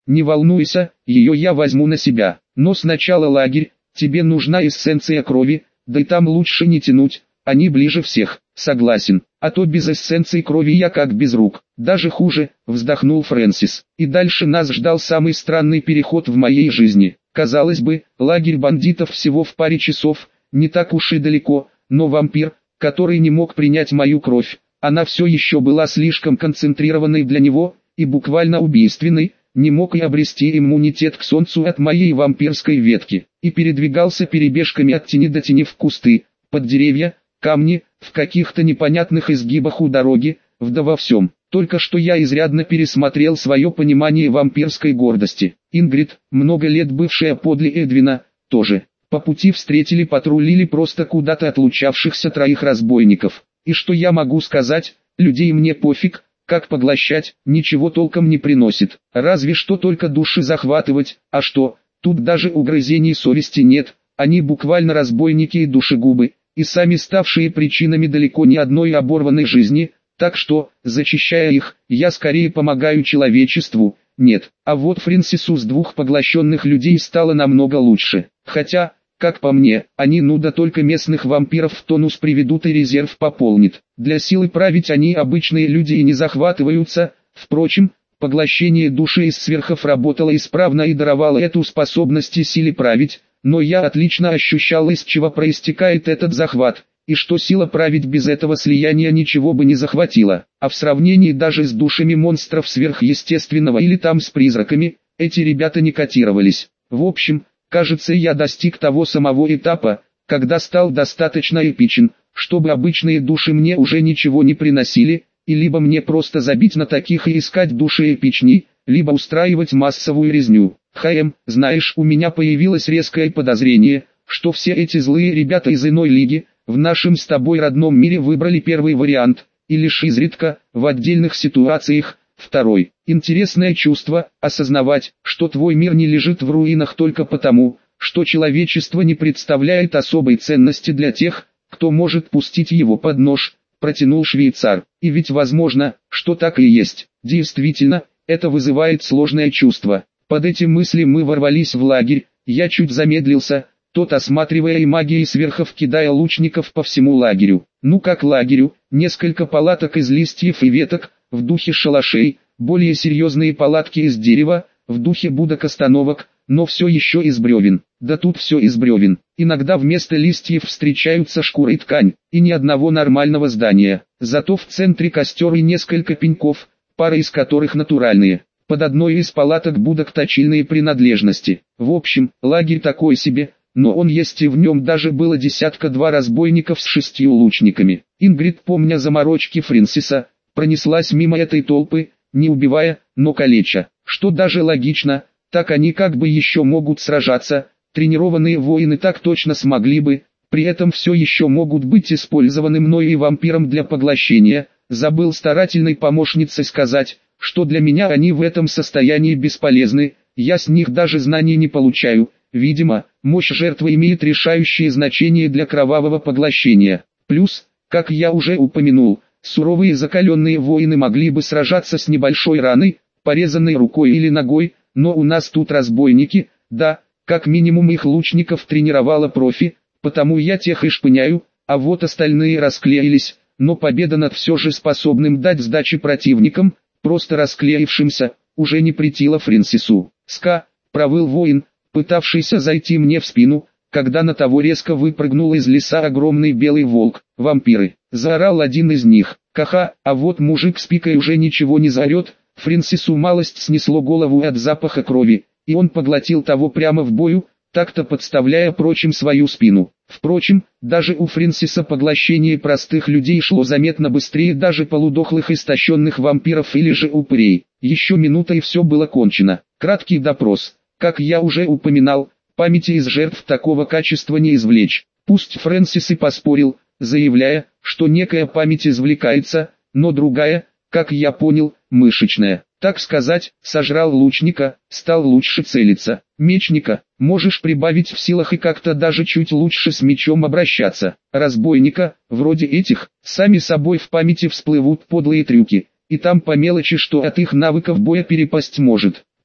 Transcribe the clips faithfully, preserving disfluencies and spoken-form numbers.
не волнуйся, ее я возьму на себя. Но сначала лагерь, тебе нужна эссенция крови, да и там лучше не тянуть, они ближе всех. Согласен, а то без эссенции крови я как без рук. Даже хуже, вздохнул Фрэнсис. И дальше нас ждал самый странный переход в моей жизни. Казалось бы, лагерь бандитов всего в паре часов, не так уж и далеко, но вампир, который не мог принять мою кровь, она все еще была слишком концентрированной для него, и буквально убийственной, не мог и обрести иммунитет к солнцу от моей вампирской ветки, и передвигался перебежками от тени до тени в кусты, под деревья, камни, в каких-то непонятных изгибах у дороги, да во всем. Только что я изрядно пересмотрел свое понимание вампирской гордости. Ингрид, много лет бывшая подле Эдвина, тоже. По пути встретили патрулили просто куда-то отлучавшихся троих разбойников. И что я могу сказать, людей мне пофиг, как поглощать, ничего толком не приносит. Разве что только души захватывать, а что, тут даже угрызений совести нет, они буквально разбойники и душегубы, и сами ставшие причинами далеко не одной оборванной жизни, так что, зачищая их, я скорее помогаю человечеству, нет. А вот Фрэнсису с двух поглощенных людей стало намного лучше, хотя... Как по мне, они ну да только местных вампиров в тонус приведут и резерв пополнит. Для силы править они обычные люди и не захватываются. Впрочем, поглощение души из сверхов работало исправно и даровало эту способность и силе править, но я отлично ощущал, из чего проистекает этот захват, и что сила править без этого слияния ничего бы не захватила. А в сравнении даже с душами монстров сверхъестественного или там с призраками, эти ребята не котировались. В общем, кажется, я достиг того самого этапа, когда стал достаточно эпичен, чтобы обычные души мне уже ничего не приносили, и либо мне просто забить на таких и искать души эпичней, либо устраивать массовую резню. Хэм, знаешь, у меня появилось резкое подозрение, что все эти злые ребята из иной лиги, в нашем с тобой родном мире выбрали первый вариант, и лишь изредка, в отдельных ситуациях, второй. Интересное чувство, осознавать, что твой мир не лежит в руинах только потому, что человечество не представляет особой ценности для тех, кто может пустить его под нож, протянул швейцар. И ведь возможно, что так и есть. Действительно, это вызывает сложное чувство. Под эти мысли мы ворвались в лагерь, я чуть замедлился, тот осматривая и магией сверхов кидая лучников по всему лагерю. Ну как лагерю, несколько палаток из листьев и веток, в духе шалашей, более серьезные палатки из дерева, в духе будок-остановок, но все еще из бревен. Да тут все из бревен. Иногда вместо листьев встречаются шкура и ткань, и ни одного нормального здания. Зато в центре костер и несколько пеньков, пара из которых натуральные. Под одной из палаток будок точильные принадлежности. В общем, лагерь такой себе, но он есть и в нем даже было десятка-два разбойников с шестью лучниками. Ингрид, помня заморочки Фрэнсиса, пронеслась мимо этой толпы, не убивая, но калеча. Что даже логично, так они как бы еще могут сражаться, тренированные воины так точно смогли бы, при этом все еще могут быть использованы мной и вампиром для поглощения. Забыл старательной помощнице сказать, что для меня они в этом состоянии бесполезны, я с них даже знаний не получаю. Видимо, мощь жертвы имеет решающее значение для кровавого поглощения. Плюс, как я уже упомянул, суровые закаленные воины могли бы сражаться с небольшой раной, порезанной рукой или ногой, но у нас тут разбойники, да, как минимум их лучников тренировала профи, потому я тех и шпыняю, а вот остальные расклеились, но победа над все же способным дать сдачи противникам, просто расклеившимся, уже не претила Фрэнсису. «Ска», провыл воин, пытавшийся зайти мне в спину, когда на того резко выпрыгнул из леса огромный белый волк. «Вампиры!» — заорал один из них. «Ха-ха, а вот мужик с пикой уже ничего не заорет». Фрэнсису малость снесло голову от запаха крови, и он поглотил того прямо в бою, так-то подставляя прочим свою спину. Впрочем, даже у Фрэнсиса поглощение простых людей шло заметно быстрее даже полудохлых истощенных вампиров или же упырей. Еще минута и все было кончено. Краткий допрос. Как я уже упоминал, памяти из жертв такого качества не извлечь. Пусть Фрэнсис и поспорил, заявляя, что некая память извлекается, но другая, как я понял, мышечная. Так сказать, сожрал лучника, стал лучше целиться. Мечника, можешь прибавить в силах и как-то даже чуть лучше с мечом обращаться. Разбойника, вроде этих, сами собой в памяти всплывут подлые трюки, и там по мелочи что от их навыков боя перепасть может.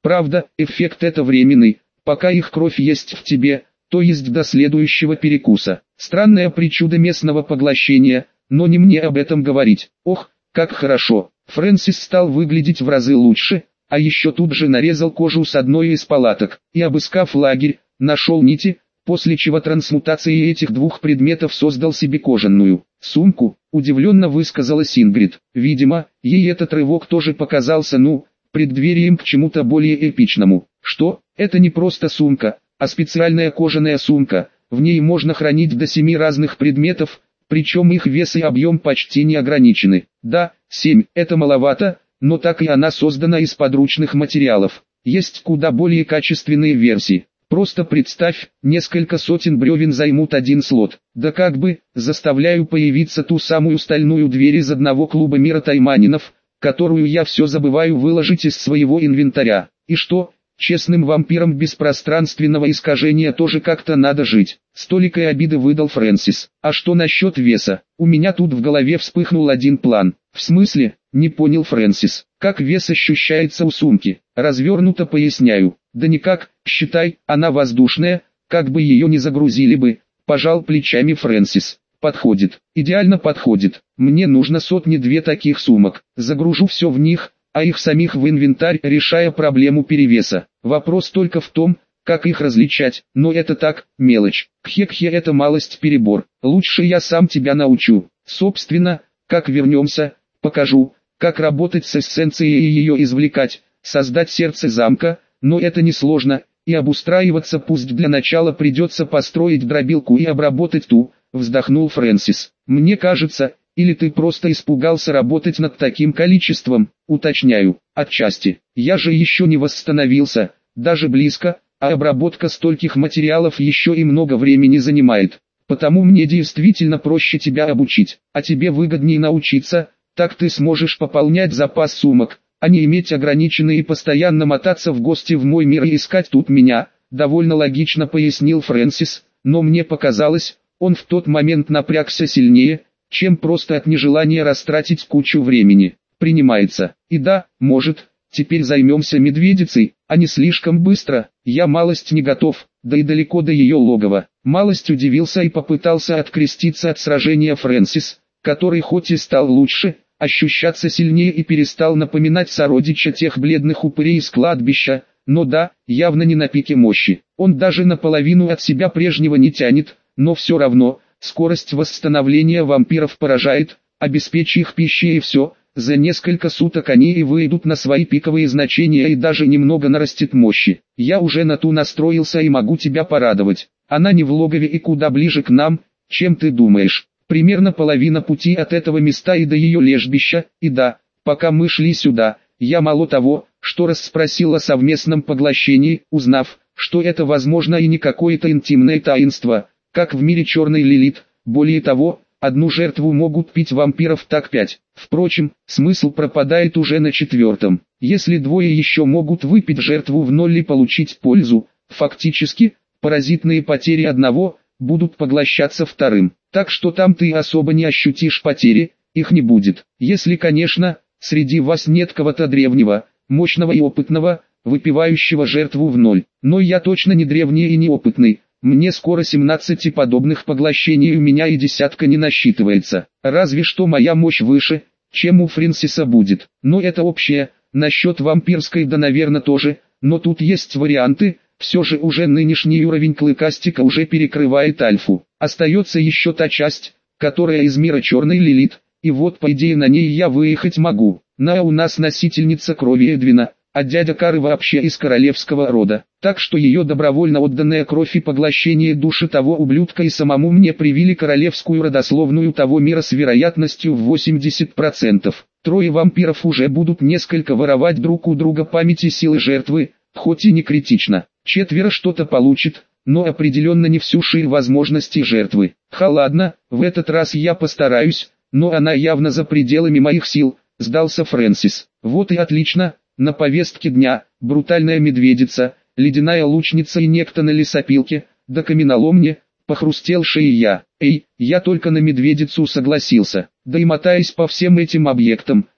Правда, эффект это временный, пока их кровь есть в тебе, то есть до следующего перекуса. Странная причуда местного поглощения, но не мне об этом говорить. Ох, как хорошо. Фрэнсис стал выглядеть в разы лучше, а еще тут же нарезал кожу с одной из палаток, и обыскав лагерь, нашел нити, после чего трансмутацией этих двух предметов создал себе кожаную сумку, удивленно высказалась Ингрид. Видимо, ей этот рывок тоже показался, ну, преддверием к чему-то более эпичному. Что? Это не просто сумка, а специальная кожаная сумка, в ней можно хранить до семи разных предметов, причем их вес и объем почти не ограничены. Да, семь, это маловато, но так и она создана из подручных материалов. Есть куда более качественные версии. Просто представь, несколько сотен бревен займут один слот. Да как бы, заставляю появиться ту самую стальную дверь из одного клуба мира тайманинов, которую я все забываю выложить из своего инвентаря. И что? Честным вампирам без пространственного искажения тоже как-то надо жить. С толикой обиды выдал Фрэнсис. А что насчет веса? У меня тут в голове вспыхнул один план. В смысле? Не понял Фрэнсис. Как вес ощущается у сумки? Развернуто поясняю. Да никак, считай, она воздушная, как бы ее ни загрузили бы. Пожал плечами Фрэнсис. Подходит. Идеально подходит. Мне нужно сотни-две таких сумок. Загружу все в них, а их самих в инвентарь, решая проблему перевеса. Вопрос только в том, как их различать, но это так, мелочь. Кхе-кхе, это малость перебор. Лучше я сам тебя научу. Собственно, как вернемся, покажу, как работать с эссенцией и ее извлекать, создать сердце замка, но это несложно, и обустраиваться пусть для начала придется построить дробилку и обработать ту, вздохнул Фрэнсис. Мне кажется, или ты просто испугался работать над таким количеством, уточняю, отчасти. Я же еще не восстановился, даже близко, а обработка стольких материалов еще и много времени занимает. Потому мне действительно проще тебя обучить, а тебе выгоднее научиться, так ты сможешь пополнять запас сумок, а не иметь ограниченные и постоянно мотаться в гости в мой мир и искать тут меня, довольно логично пояснил Фрэнсис, но мне показалось, он в тот момент напрягся сильнее, чем просто от нежелания растратить кучу времени. Принимается. И да, может, теперь займемся медведицей, а не слишком быстро, я малость не готов, да и далеко до ее логова. Малость удивился и попытался откреститься от сражения Фрэнсис, который хоть и стал лучше, ощущаться сильнее и перестал напоминать сородича тех бледных упырей из кладбища, но да, явно не на пике мощи. Он даже наполовину от себя прежнего не тянет, но все равно, скорость восстановления вампиров поражает, обеспечь их пищей и все, за несколько суток они и выйдут на свои пиковые значения и даже немного нарастет мощи. Я уже на ту настроился и могу тебя порадовать. Она не в логове и куда ближе к нам, чем ты думаешь. Примерно половина пути от этого места и до ее лежбища, и да, пока мы шли сюда, я мало того, что расспросил о совместном поглощении, узнав, что это возможно и не какое-то интимное таинство, как в мире черной Лилит, более того, одну жертву могут пить вампиров так пять. Впрочем, смысл пропадает уже на четвертом. Если двое еще могут выпить жертву в ноль и получить пользу, фактически, паразитные потери одного будут поглощаться вторым. Так что там ты особо не ощутишь потери, их не будет. Если, конечно, среди вас нет кого-то древнего, мощного и опытного, выпивающего жертву в ноль. Но я точно не древний и неопытный. Мне скоро семнадцать подобных поглощений у меня и десятка не насчитывается. Разве что моя мощь выше, чем у Фрэнсиса будет. Но это общее, насчет вампирской да наверное тоже, но тут есть варианты, все же уже нынешний уровень клыкастика уже перекрывает альфу. Остается еще та часть, которая из мира черной Лилит, и вот по идее на ней я выехать могу. На у нас носительница крови Эдвина, а дядя Кары вообще из королевского рода, так что ее добровольно отданная кровь и поглощение души того ублюдка и самому мне привили королевскую родословную того мира с вероятностью в восемьдесят процентов. Трое вампиров уже будут несколько воровать друг у друга памяти силы жертвы, хоть и не критично. Четверо что-то получит, но определенно не всю ширь возможностей жертвы. Ха ладно, в этот раз я постараюсь, но она явно за пределами моих сил, сдался Фрэнсис. Вот и отлично. На повестке дня, брутальная медведица, ледяная лучница и некто на лесопилке, да каменоломне, похрустел шеей я. Эй, я только на медведицу согласился, да и мотаясь по всем этим объектам,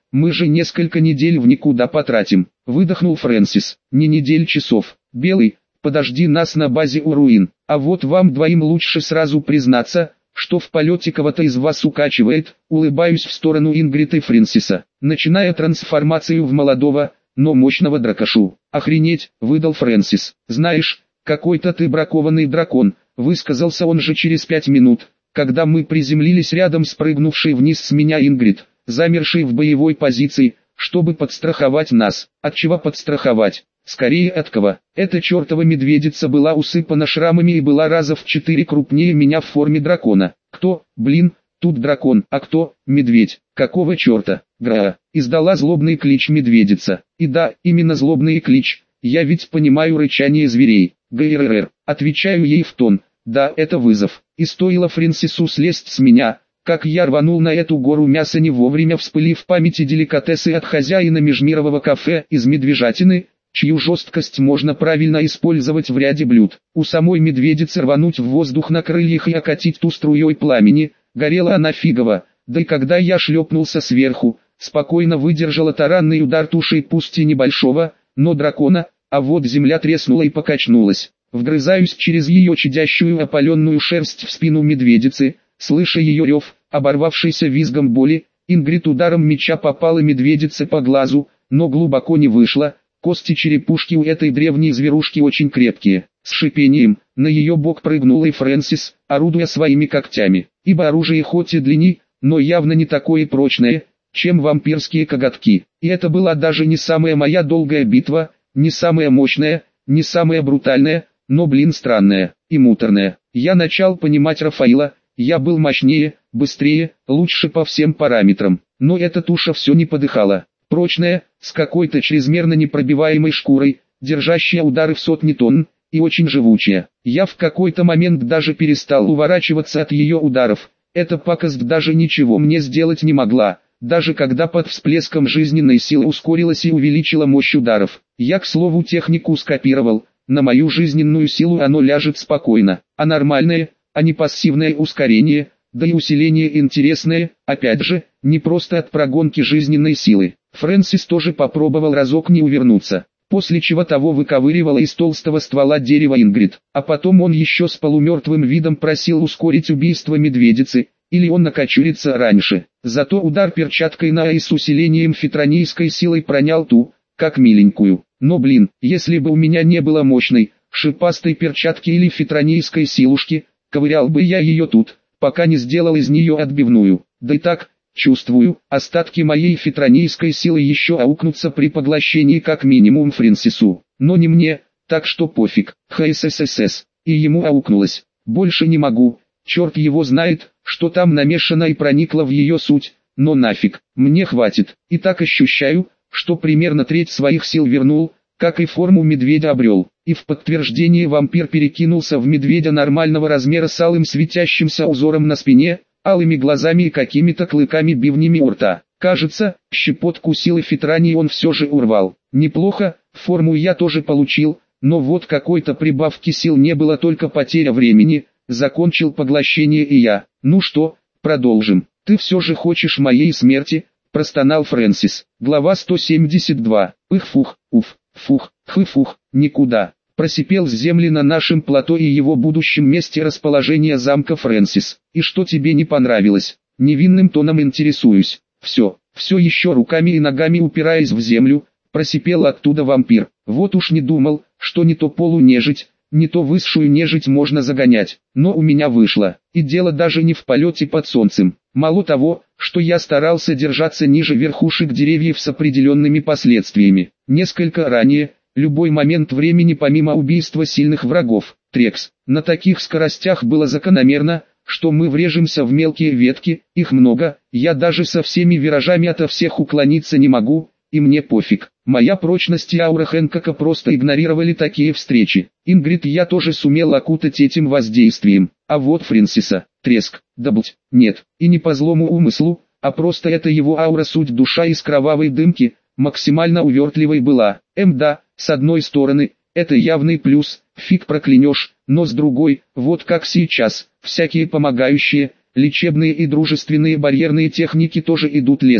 мы же несколько недель в никуда потратим, выдохнул Фрэнсис. Не недель, часов. Белый, подожди нас на базе у руин, а вот вам двоим лучше сразу признаться, что в полете кого-то из вас укачивает, улыбаюсь в сторону Ингрид и Фрэнсиса, начиная трансформацию в молодого, но мощного дракошу. Охренеть, выдал Фрэнсис. Знаешь, какой-то ты бракованный дракон, высказался он же через пять минут, когда мы приземлились рядом с прыгнувшей вниз с меня Ингрид, замершей в боевой позиции, чтобы подстраховать нас. От чего подстраховать? Скорее от кого. Эта чертова медведица была усыпана шрамами и была раза в четыре крупнее меня в форме дракона. Кто, блин, тут дракон, а кто, медведь? Какого черта? Гра, издала злобный клич медведица. И да, именно злобный клич, я ведь понимаю рычание зверей. ГРР, отвечаю ей в тон. Да, это вызов. И стоило Фрэнсису слезть с меня, как я рванул на эту гору мяса, не вовремя вспылив в памяти деликатесы от хозяина межмирового кафе из медвежатины, чью жесткость можно правильно использовать в ряде блюд. У самой медведицы рвануть в воздух на крыльях и окатить ту струей пламени, горела она фигово, да и когда я шлепнулся сверху, спокойно выдержала таранный удар тушей пусть и небольшого, но дракона, а вот земля треснула и покачнулась. Вгрызаюсь через ее чадящую опаленную шерсть в спину медведицы, слыша ее рев, оборвавшийся визгом боли. Ингрид ударом меча попала медведице по глазу, но глубоко не вышла. Кости черепушки у этой древней зверушки очень крепкие. С шипением, на ее бок прыгнул и Фрэнсис, орудуя своими когтями, ибо оружие хоть и длиннее, но явно не такое прочное, чем вампирские коготки. И это была даже не самая моя долгая битва, не самая мощная, не самая брутальная, но блин странная и муторная. Я начал понимать Рафаила, я был мощнее, быстрее, лучше по всем параметрам, но эта туша все не подыхала. Прочная, с какой-то чрезмерно непробиваемой шкурой, держащая удары в сотни тонн, и очень живучая. Я в какой-то момент даже перестал уворачиваться от ее ударов. Эта пакость даже ничего мне сделать не могла, даже когда под всплеском жизненной силы ускорилась и увеличила мощь ударов. Я, к слову, технику скопировал, на мою жизненную силу оно ляжет спокойно, а нормальное, а не пассивное ускорение, да и усиление интересное, опять же, не просто от прогонки жизненной силы. Фрэнсис тоже попробовал разок не увернуться, после чего того выковыривала из толстого ствола дерева Ингрид, а потом он еще с полумертвым видом просил ускорить убийство медведицы, или он накочурится раньше. Зато удар перчаткой на и с усилением фитронийской силой пронял ту, как миленькую. Но блин, если бы у меня не было мощной, шипастой перчатки или фитронийской силушки, ковырял бы я ее тут, пока не сделал из нее отбивную. Да и так, чувствую, остатки моей фитронийской силы еще аукнутся при поглощении как минимум Фрэнсису. Но не мне, так что пофиг. ХССС. И ему аукнулось. Больше не могу. Черт его знает, что там намешано и проникло в ее суть. Но нафиг, мне хватит. И так ощущаю, что примерно треть своих сил вернул, как и форму медведя обрел. И в подтверждение вампир перекинулся в медведя нормального размера с алым светящимся узором на спине, алыми глазами и какими-то клыками-бивнями у рта. Кажется, щепотку силы фитрании он все же урвал. Неплохо, форму я тоже получил, но вот какой-то прибавки сил не было, только потеря времени. Закончил поглощение и я. Ну что, продолжим. Ты все же хочешь моей смерти? Простонал Фрэнсис. Глава сто семьдесят два. Их-фух, уф, фух, хы-фух, никуда. Просипел с земли на нашем плато и его будущем месте расположения замка Фрэнсис. И что тебе не понравилось? Невинным тоном интересуюсь. Все, все еще руками и ногами упираясь в землю, просипел оттуда вампир. Вот уж не думал, что не то полунежить, не то высшую нежить можно загонять, но у меня вышло. И дело даже не в полете под солнцем. Мало того, что я старался держаться ниже верхушек деревьев с определенными последствиями. Несколько ранее, любой момент времени помимо убийства сильных врагов, Трекс, на таких скоростях было закономерно, что мы врежемся в мелкие ветки, их много, я даже со всеми виражами ото всех уклониться не могу, и мне пофиг. Моя прочность и аура Хэнкока просто игнорировали такие встречи. Ингрид я тоже сумел окутать этим воздействием, а вот Фрэнсиса, треск, да блять, нет, и не по злому умыслу, а просто это его аура, суть душа из кровавой дымки, максимально увертливой была. Эм да, с одной стороны, это явный плюс, фиг проклянешь, но с другой, вот как сейчас, всякие помогающие, лечебные и дружественные барьерные техники тоже идут лесом.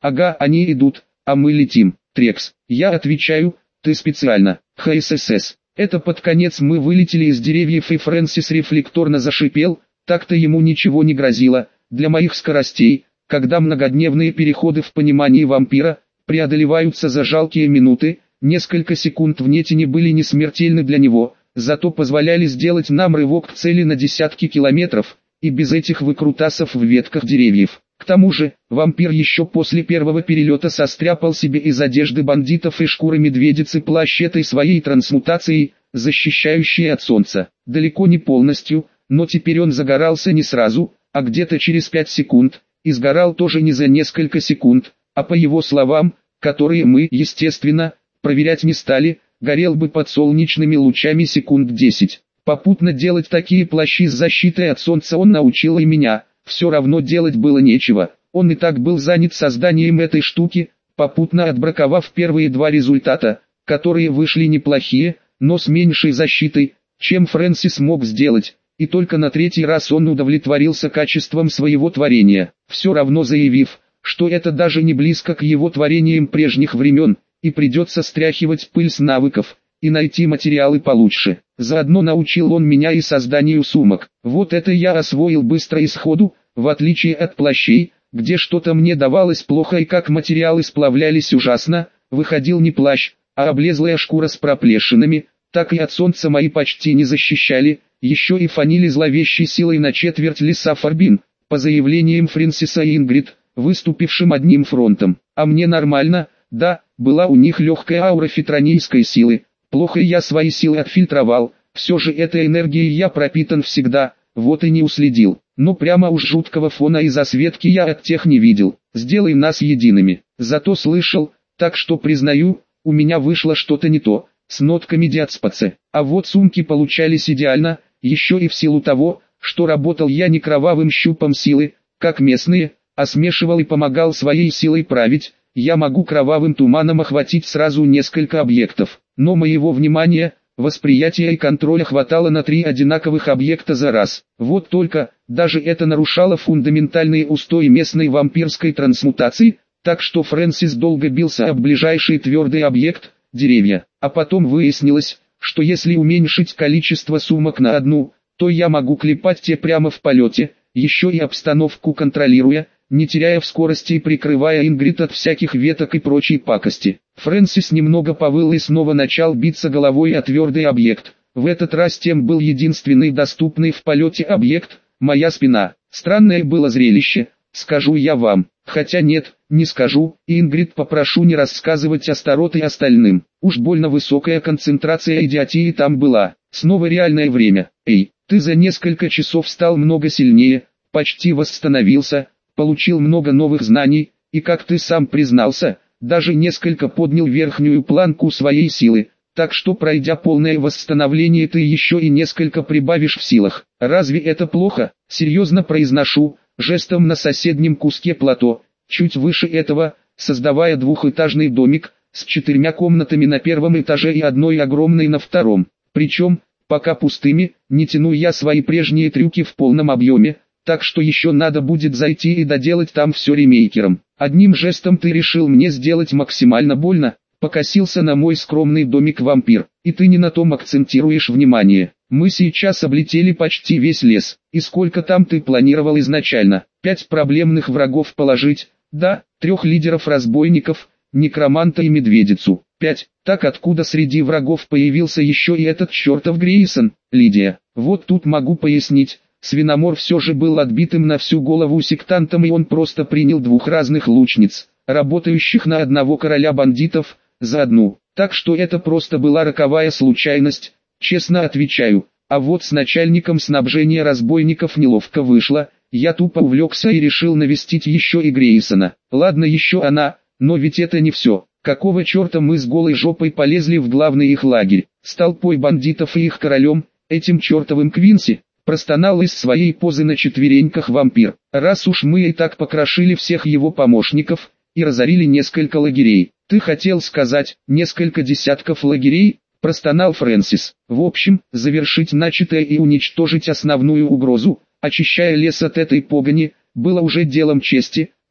Ага, они идут, а мы летим. Трекс. Я отвечаю, ты специально. ХСС. Это под конец мы вылетели из деревьев и Фрэнсис рефлекторно зашипел, так-то ему ничего не грозило. Для моих скоростей, когда многодневные переходы в понимании вампира преодолеваются за жалкие минуты, несколько секунд в нетине были не смертельны для него, зато позволяли сделать нам рывок к цели на десятки километров, и без этих выкрутасов в ветках деревьев. К тому же, вампир еще после первого перелета состряпал себе из одежды бандитов и шкуры медведицы плащ этой своей трансмутацией, защищающей от солнца. Далеко не полностью, но теперь он загорался не сразу, а где-то через пять секунд, и сгорал тоже не за несколько секунд, а по его словам, которые мы, естественно, проверять не стали, горел бы под солнечными лучами секунд десять. Попутно делать такие плащи с защитой от солнца он научил и меня. Все равно делать было нечего, он и так был занят созданием этой штуки, попутно отбраковав первые два результата, которые вышли неплохие, но с меньшей защитой, чем Фрэнсис мог сделать, и только на третий раз он удовлетворился качеством своего творения, все равно заявив, что это даже не близко к его творениям прежних времен, и придется стряхивать пыль с навыков, и найти материалы получше. Заодно научил он меня и созданию сумок. Вот это я освоил быстро и сходу, в отличие от плащей, где что-то мне давалось плохо и как материалы сплавлялись ужасно, выходил не плащ, а облезлая шкура с проплешинами, так и от солнца мои почти не защищали, еще и фанили зловещей силой на четверть леса Фарбин, по заявлениям Фрэнсиса и Ингрид, выступившим одним фронтом. А мне нормально, да, была у них легкая аура фитронийской силы. Плохо я свои силы отфильтровал, все же этой энергией я пропитан всегда, вот и не уследил. Но прямо уж жуткого фона и засветки я от тех не видел. Сделай нас едиными. Зато слышал, так что признаю, у меня вышло что-то не то, с нотками диацпаце. А вот сумки получались идеально, еще и в силу того, что работал я не кровавым щупом силы, как местные, а смешивал и помогал своей силой править. Я могу кровавым туманом охватить сразу несколько объектов. Но моего внимания, восприятия и контроля хватало на три одинаковых объекта за раз. Вот только, даже это нарушало фундаментальные устои местной вампирской трансмутации, так что Фрэнсис долго бился об ближайший твердый объект, деревья. А потом выяснилось, что если уменьшить количество сумок на одну, то я могу клепать те прямо в полете, еще и обстановку контролируя, не теряя в скорости и прикрывая Ингрид от всяких веток и прочей пакости. Фрэнсис немного повыл и снова начал биться головой о твердый объект. В этот раз тем был единственный доступный в полете объект, моя спина. Странное было зрелище, скажу я вам. Хотя нет, не скажу, и Ингрид попрошу не рассказывать Астарот и остальным. Уж больно высокая концентрация идиотии там была. Снова реальное время. Эй, ты за несколько часов стал много сильнее, почти восстановился, получил много новых знаний, и как ты сам признался, даже несколько поднял верхнюю планку своей силы, так что пройдя полное восстановление ты еще и несколько прибавишь в силах. Разве это плохо? Серьезно произношу, жестом на соседнем куске плато, чуть выше этого, создавая двухэтажный домик, с четырьмя комнатами на первом этаже и одной огромной на втором. Причем, пока пустыми, не тяну я свои прежние трюки в полном объеме, так что еще надо будет зайти и доделать там все ремейкером. Одним жестом ты решил мне сделать максимально больно, покосился на мой скромный домик вампир, и ты не на том акцентируешь внимание. Мы сейчас облетели почти весь лес, и сколько там ты планировал изначально? Пять проблемных врагов положить, да, трех лидеров-разбойников, некроманта и медведицу. Пять, так откуда среди врагов появился еще и этот чертов Грейсон, Лидия? Вот тут могу пояснить. Свиномор все же был отбитым на всю голову сектантом, и он просто принял двух разных лучниц, работающих на одного короля бандитов, за одну. Так что это просто была роковая случайность, честно отвечаю. А вот с начальником снабжения разбойников неловко вышло, я тупо увлекся и решил навестить еще и Грейсона. Ладно еще она, но ведь это не все. Какого черта мы с голой жопой полезли в главный их лагерь, с толпой бандитов и их королем, этим чертовым Квинси? Простонал из своей позы на четвереньках вампир. Раз уж мы и так покрошили всех его помощников, и разорили несколько лагерей. Ты хотел сказать, несколько десятков лагерей? Простонал Фрэнсис. В общем, завершить начатое и уничтожить основную угрозу, очищая лес от этой погони, было уже делом чести,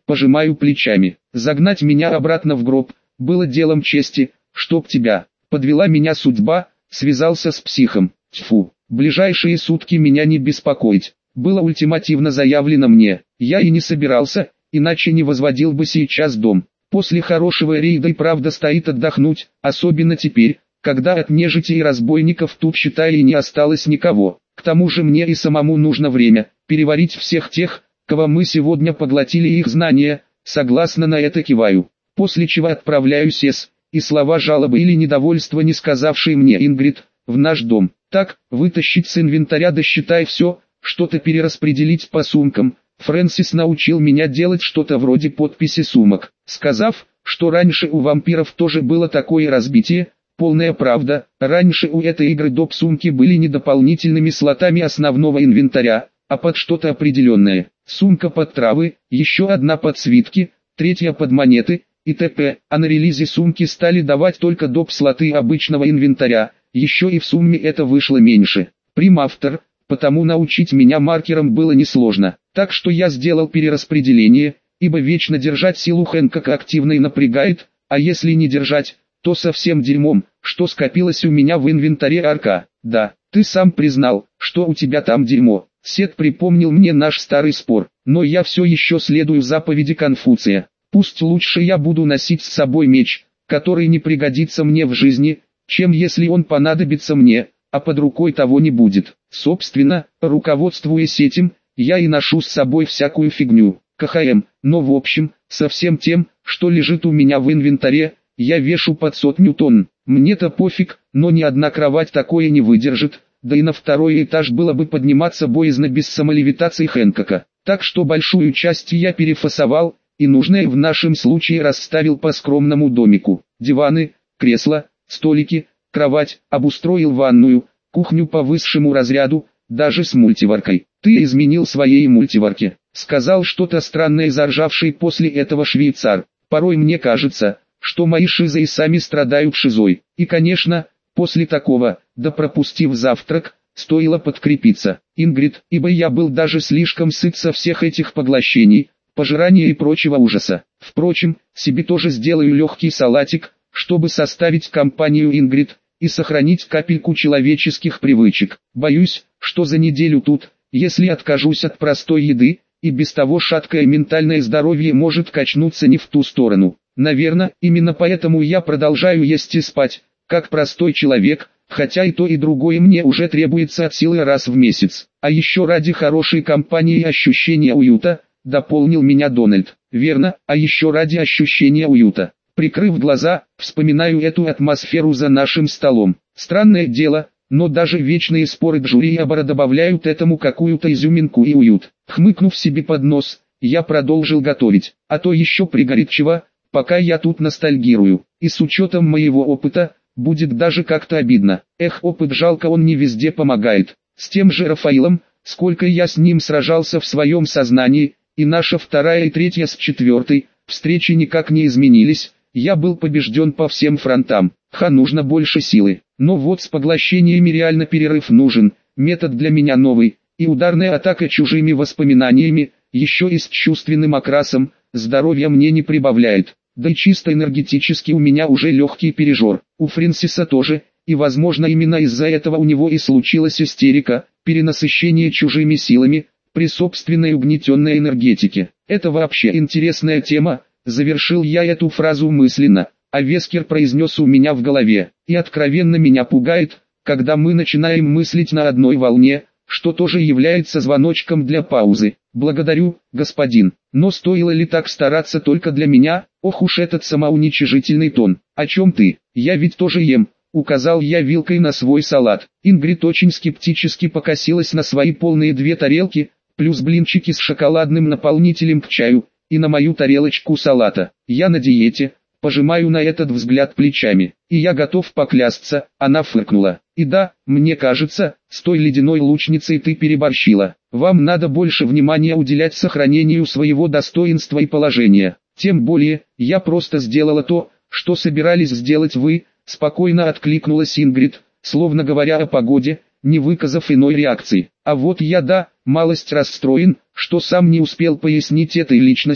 Пожимаю плечами. Загнать меня обратно в гроб было делом чести, чтоб тебя. Подвела меня судьба, связался с психом. Тьфу, ближайшие сутки меня не беспокоить. Было ультимативно заявлено мне. Я и не собирался, иначе не возводил бы сейчас дом. После хорошего рейда и правда стоит отдохнуть, особенно теперь, когда от нежити и разбойников тут, считай, и не осталось никого. К тому же мне и самому нужно время, переварить всех тех, кого мы сегодня поглотили их знания, согласно на это киваю. После чего отправляюсь с, и слова жалобы или недовольства, не сказавшей мне Ингрид, в наш дом. Так, вытащить с инвентаря, да считай все, что-то перераспределить по сумкам. Фрэнсис научил меня делать что-то вроде подписи сумок, сказав, что раньше у вампиров тоже было такое разбитие. Полная правда, раньше у этой игры доп. Сумки были не дополнительными слотами основного инвентаря, а под что-то определенное. Сумка под травы, еще одна под свитки, третья под монеты и т.п. А на релизе сумки стали давать только доп. Слоты обычного инвентаря, еще и в сумме это вышло меньше. Прим-автор, потому научить меня маркерам было несложно, так что я сделал перераспределение, ибо вечно держать силу Хэнкока активно и напрягает, а если не держать, то совсем дерьмом, что скопилось у меня в инвентаре арка. Да, ты сам признал, что у тебя там дерьмо. Сет припомнил мне наш старый спор, но я все еще следую заповеди Конфуция. Пусть лучше я буду носить с собой меч, который не пригодится мне в жизни, чем если он понадобится мне, а под рукой того не будет. Собственно, руководствуясь этим, я и ношу с собой всякую фигню, КХМ, но в общем, со всем тем, что лежит у меня в инвентаре, я вешу под сотню тонн. Мне-то пофиг, но ни одна кровать такое не выдержит, да и на второй этаж было бы подниматься боязно без самолевитации Хэнкока. Так что большую часть я перефасовал, и нужное в нашем случае расставил по скромному домику. Диваны, кресла, столики, кровать, обустроил ванную, кухню по высшему разряду, даже с мультиваркой. Ты изменил своей мультиварке, сказал что-то странное заржавший после этого швейцар. Порой мне кажется, что мои шизы и сами страдают шизой. И конечно, после такого, да пропустив завтрак, стоило подкрепиться. Ингрид, ибо я был даже слишком сыт со всех этих поглощений, пожирания и прочего ужаса. Впрочем, себе тоже сделаю легкий салатик, чтобы составить компанию Ингрид и сохранить капельку человеческих привычек. Боюсь, что за неделю тут, если откажусь от простой еды, и без того шаткое ментальное здоровье может качнуться не в ту сторону. Наверное, именно поэтому я продолжаю есть и спать, как простой человек, хотя и то и другое мне уже требуется от силы раз в месяц. А еще ради хорошей компании и ощущения уюта, дополнил меня Дональд. Верно, а еще ради ощущения уюта. Прикрыв глаза, вспоминаю эту атмосферу за нашим столом. Странное дело, но даже вечные споры Джури и Абара добавляют этому какую-то изюминку и уют. Хмыкнув себе под нос, я продолжил готовить, а то еще пригорит чего, пока я тут ностальгирую. И с учетом моего опыта, будет даже как-то обидно. Эх, опыт жалко, он не везде помогает. С тем же Рафаилом, сколько я с ним сражался в своем сознании, и наша вторая и третья с четвертой, встречи никак не изменились, я был побежден по всем фронтам. Ха, нужно больше силы. Но вот с поглощениями реально перерыв нужен, метод для меня новый, и ударная атака чужими воспоминаниями, еще и с чувственным окрасом, здоровья мне не прибавляет. Да и чисто энергетически у меня уже легкий пережор. У Фрэнсиса тоже, и возможно именно из-за этого у него и случилась истерика, перенасыщение чужими силами, при собственной угнетенной энергетике. Это вообще интересная тема, завершил я эту фразу мысленно, а Вескер произнес у меня в голове, и откровенно меня пугает, когда мы начинаем мыслить на одной волне, что тоже является звоночком для паузы. Благодарю, господин, но стоило ли так стараться только для меня? Ох уж этот самоуничижительный тон. О чем ты? Я ведь тоже ем, указал я вилкой на свой салат. Ингрид очень скептически покосилась на свои полные две тарелки, плюс блинчики с шоколадным наполнителем к чаю, и на мою тарелочку салата. Я на диете, пожимаю на этот взгляд плечами, и я готов поклясться, она фыркнула. И да, мне кажется, с той ледяной лучницей ты переборщила. Вам надо больше внимания уделять сохранению своего достоинства и положения. Тем более, я просто сделала то, что собирались сделать вы, спокойно откликнулась Ингрид, словно говоря о погоде, не выказав иной реакции. А вот я да, малость расстроен, что сам не успел пояснить этой личности,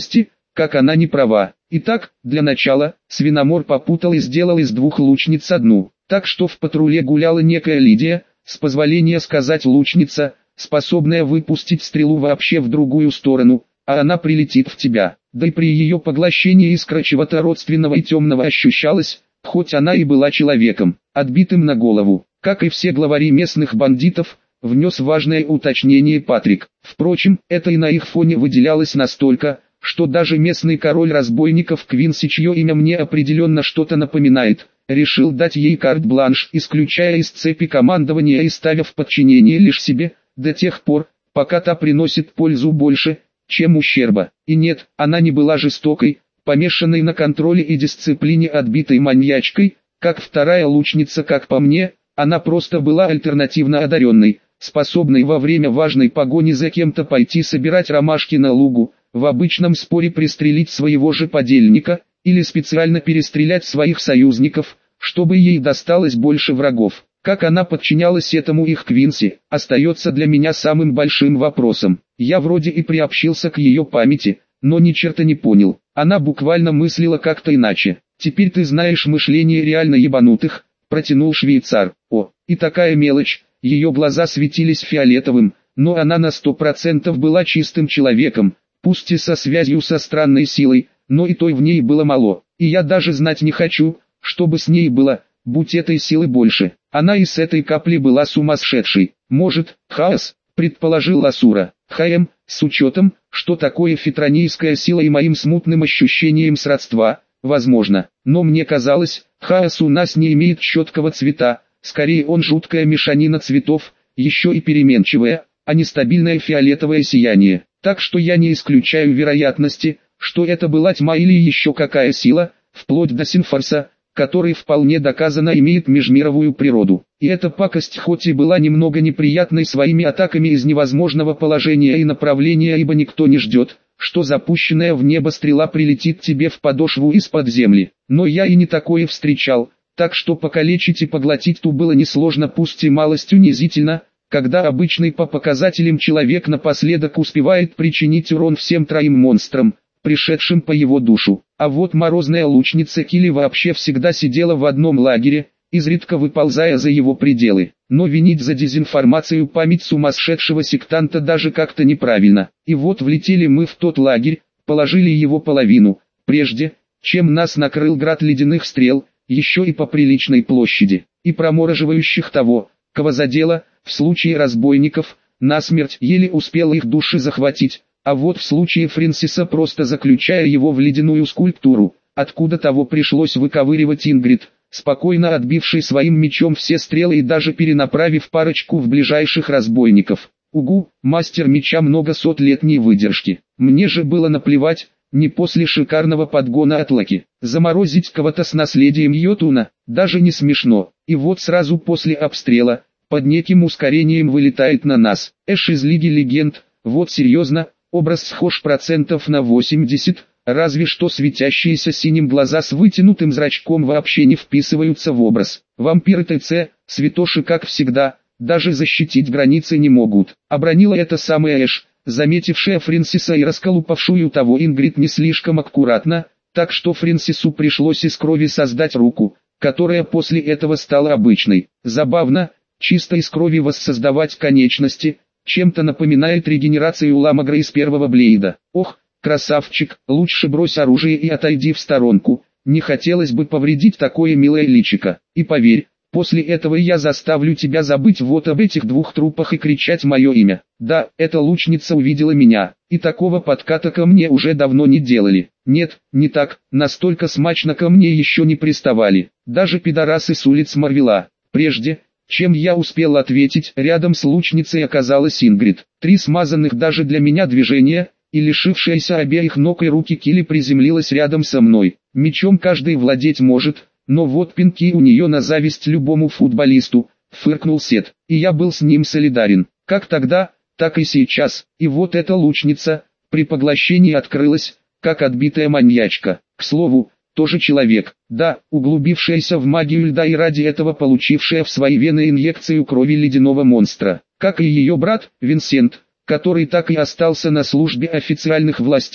как она не права. Итак, для начала, Свиномор попутал и сделал из двух лучниц одну. Так что в патруле гуляла некая Лидия, с позволения сказать лучница, способная выпустить стрелу вообще в другую сторону, а она прилетит в тебя. Да и при ее поглощении искра чего-то родственного и темного ощущалась, хоть она и была человеком, отбитым на голову. Как и все главари местных бандитов, внес важное уточнение Патрик. Впрочем, это и на их фоне выделялось настолько, что даже местный король разбойников Квинси, чье имя мне определенно что-то напоминает, решил дать ей карт-бланш, исключая из цепи командования и ставя в подчинение лишь себе, до тех пор, пока та приносит пользу больше, чем ущерба. И нет, она не была жестокой, помешанной на контроле и дисциплине отбитой маньячкой, как вторая лучница, как по мне, она просто была альтернативно одаренной, способной во время важной погони за кем-то пойти собирать ромашки на лугу, в обычном споре пристрелить своего же подельника, или специально перестрелять своих союзников, чтобы ей досталось больше врагов. Как она подчинялась этому их Квинси, остается для меня самым большим вопросом. Я вроде и приобщился к ее памяти, но ни черта не понял. Она буквально мыслила как-то иначе. Теперь ты знаешь мышление реально ебанутых, протянул швейцар. О, и такая мелочь, ее глаза светились фиолетовым, но она на сто процентов была чистым человеком, пусть и со связью со странной силой, но и той в ней было мало. И я даже знать не хочу, чтобы с ней было, будь этой силы больше. Она и с этой капли была сумасшедшей. Может, хаос, предположил Ласура. ХМ, с учетом, что такое фитронийская сила и моим смутным ощущением сродства, возможно. Но мне казалось, хаос у нас не имеет четкого цвета, скорее он жуткая мешанина цветов, еще и переменчивая, а не стабильное фиолетовое сияние. Так что я не исключаю вероятности, что это была тьма или еще какая сила, вплоть до Синфорса, который вполне доказанно имеет межмировую природу. И эта пакость хоть и была немного неприятной своими атаками из невозможного положения и направления, ибо никто не ждет, что запущенная в небо стрела прилетит тебе в подошву из-под земли. Но я и не такое встречал, так что покалечить и поглотить ту было несложно, пусть и малость унизительно, когда обычный по показателям человек напоследок успевает причинить урон всем троим монстрам, пришедшим по его душу. А вот морозная лучница Килли вообще всегда сидела в одном лагере, изредка выползая за его пределы. Но винить за дезинформацию память сумасшедшего сектанта даже как-то неправильно. И вот влетели мы в тот лагерь, положили его половину, прежде, чем нас накрыл град ледяных стрел, еще и по приличной площади, и промораживающих того, кого задело, в случае разбойников, насмерть еле успел их души захватить. А вот в случае Фрэнсиса, просто заключая его в ледяную скульптуру, откуда того пришлось выковыривать Ингрид, спокойно отбивший своим мечом все стрелы и даже перенаправив парочку в ближайших разбойников. Угу, мастер меча много сот-летней выдержки. Мне же было наплевать, не после шикарного подгона от Лаки. Заморозить кого-то с наследием Йотуна, даже не смешно. И вот сразу после обстрела, под неким ускорением вылетает на нас Эш из Лиги Легенд. Вот серьезно, образ схож процентов на восемьдесят, разве что светящиеся синим глаза с вытянутым зрачком вообще не вписываются в образ. Вампиры ТЦ, святоши как всегда, даже защитить границы не могут. Обронила это самая Эш, заметившая Фрэнсиса и расколупавшую того Ингрид не слишком аккуратно, так что Фрэнсису пришлось из крови создать руку, которая после этого стала обычной. Забавно, чисто из крови воссоздавать конечности, чем-то напоминает регенерацию Ламагра из первого Блейда. Ох, красавчик, лучше брось оружие и отойди в сторонку, не хотелось бы повредить такое милое личико. И поверь, после этого я заставлю тебя забыть вот об этих двух трупах и кричать мое имя. Да, эта лучница увидела меня, и такого подката ко мне уже давно не делали. Нет, не так, настолько смачно ко мне еще не приставали, даже пидорасы с улиц Марвела. Прежде, чем я успел ответить, рядом с лучницей оказалась Ингрид. Три смазанных даже для меня движения, и лишившаяся обеих ног и руки Килли приземлилась рядом со мной. Мечом каждый владеть может, но вот пинки у нее на зависть любому футболисту, фыркнул Сет, и я был с ним солидарен. Как тогда, так и сейчас. И вот эта лучница, при поглощении открылась, как отбитая маньячка. К слову, тоже человек, да, углубившаяся в магию льда и ради этого получившая в свои вены инъекцию крови ледяного монстра, как и ее брат, Винсент, который так и остался на службе официальных властей,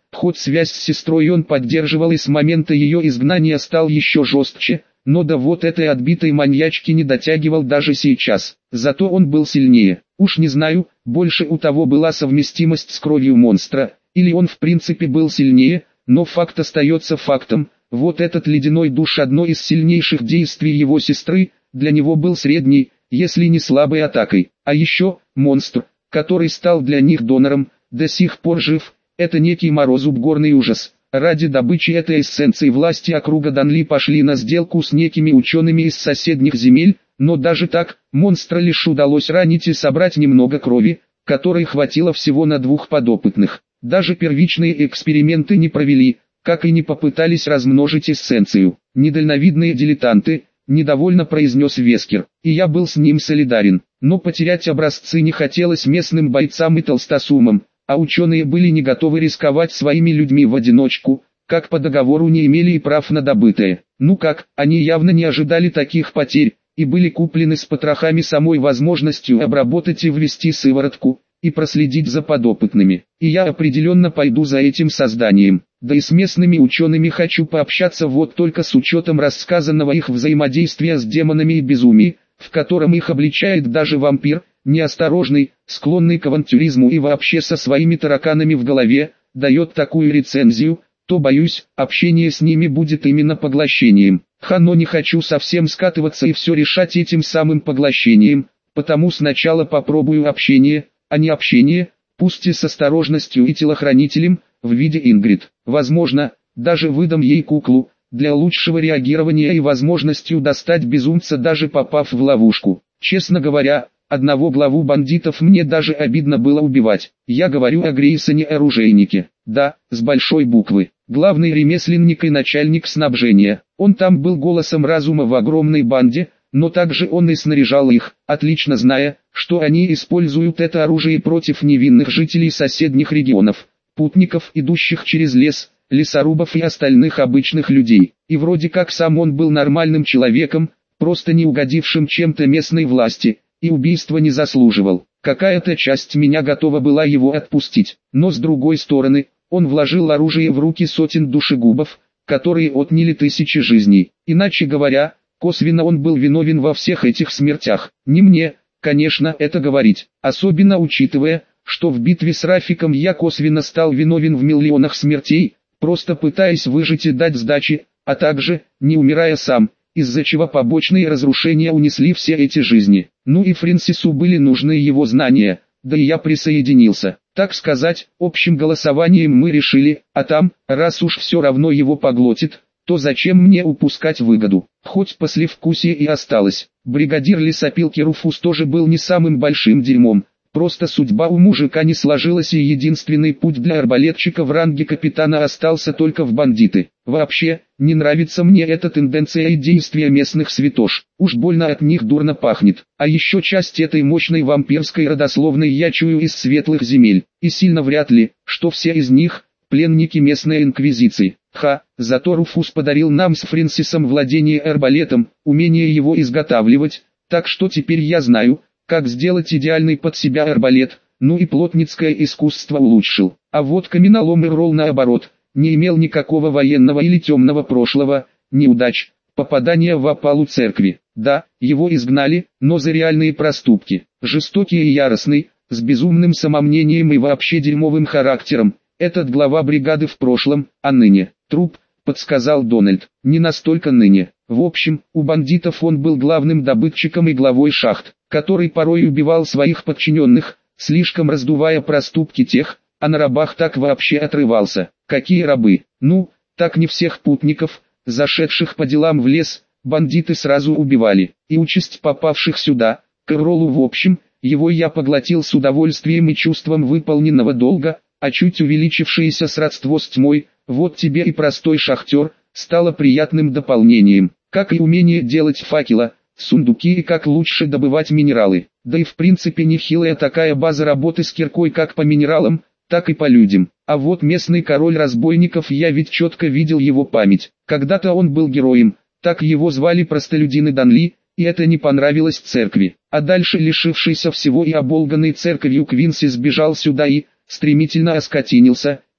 Хоть связь с сестрой он поддерживал и с момента ее изгнания стал еще жестче, но до вот этой отбитой маньячки не дотягивал даже сейчас. Зато он был сильнее. Уж не знаю, больше у того была совместимость с кровью монстра, или он в принципе был сильнее, но факт остается фактом. Вот этот ледяной душ, одно из сильнейших действий его сестры, для него был средней, если не слабой атакой. А еще, монстр, который стал для них донором, до сих пор жив, это некий Морозуб горный ужас. Ради добычи этой эссенции власти округа Данли пошли на сделку с некими учеными из соседних земель, но даже так, монстра лишь удалось ранить и собрать немного крови, которой хватило всего на двух подопытных. Даже первичные эксперименты не провели, как и не попытались размножить эссенцию. Недальновидные дилетанты, недовольно произнес Вескер, и я был с ним солидарен, но потерять образцы не хотелось местным бойцам и толстосумам, а ученые были не готовы рисковать своими людьми в одиночку, как по договору не имели и прав на добытое. Ну как, они явно не ожидали таких потерь, и были куплены с потрохами самой возможностью обработать и ввести сыворотку, и проследить за подопытными. И я определенно пойду за этим созданием. Да и с местными учеными хочу пообщаться, вот только с учетом рассказанного их взаимодействия с демонами и безумия, в котором их обличает даже вампир, неосторожный, склонный к авантюризму и вообще со своими тараканами в голове, дает такую рецензию, то, боюсь, общение с ними будет именно поглощением. Ха, но не хочу совсем скатываться и все решать этим самым поглощением, потому сначала попробую общение, а не общение, пусть и с осторожностью и телохранителем, в виде Ингрид. Возможно, даже выдам ей куклу, для лучшего реагирования и возможностью достать безумца, даже попав в ловушку. Честно говоря, одного главу бандитов мне даже обидно было убивать. Я говорю о Грейсоне-оружейнике. Да, с большой буквы. Главный ремесленник и начальник снабжения. Он там был голосом разума в огромной банде, но также он и снаряжал их, отлично зная, что они используют это оружие против невинных жителей соседних регионов, путников, идущих через лес, лесорубов и остальных обычных людей. И вроде как сам он был нормальным человеком, просто не угодившим чем-то местной власти, и убийства не заслуживал. Какая-то часть меня готова была его отпустить, но с другой стороны, он вложил оружие в руки сотен душегубов, которые отняли тысячи жизней. Иначе говоря, косвенно он был виновен во всех этих смертях. Не мне, конечно, это говорить, особенно учитывая, что в битве с Рафиком я косвенно стал виновен в миллионах смертей, просто пытаясь выжить и дать сдачи, а также, не умирая сам, из-за чего побочные разрушения унесли все эти жизни. Ну и Фрэнсису были нужны его знания, да и я присоединился. Так сказать, общим голосованием мы решили, а там, раз уж все равно его поглотит, то зачем мне упускать выгоду? Хоть послевкусие и осталось. Бригадир лесопилки Руфус тоже был не самым большим дерьмом. Просто судьба у мужика не сложилась, и единственный путь для арбалетчика в ранге капитана остался только в бандиты. Вообще, не нравится мне эта тенденция и действия местных святош. Уж больно от них дурно пахнет. А еще часть этой мощной вампирской родословной я чую из светлых земель. И сильно вряд ли, что все из них – пленники местной инквизиции. Ха, зато Руфус подарил нам с Фрэнсисом владение арбалетом, умение его изготавливать, так что теперь я знаю, как сделать идеальный под себя арбалет, ну и плотницкое искусство улучшил. А вот каменолом Иррол наоборот, не имел никакого военного или темного прошлого, неудач, попадания в опалу церкви. Да, его изгнали, но за реальные проступки, жестокий и яростный, с безумным самомнением и вообще дерьмовым характером. Этот глава бригады в прошлом, а ныне труп, подсказал Дональд. Не настолько ныне. В общем, у бандитов он был главным добытчиком и главой шахт, который порой убивал своих подчиненных, слишком раздувая проступки тех, а на рабах так вообще отрывался. Какие рабы? Ну, так не всех путников, зашедших по делам в лес, бандиты сразу убивали. И участь попавших сюда, к Ирролу в общем, его я поглотил с удовольствием и чувством выполненного долга, а чуть увеличившееся сродство с тьмой, вот тебе и простой шахтер, стало приятным дополнением, как и умение делать факела, сундуки и как лучше добывать минералы. Да и в принципе нехилая такая база работы с киркой как по минералам, так и по людям. А вот местный король разбойников, я ведь четко видел его память. Когда-то он был героем, так его звали простолюдины Данли, и это не понравилось церкви. А дальше лишившийся всего и оболганный церковью Квинси сбежал сюда и, стремительно оскотинился,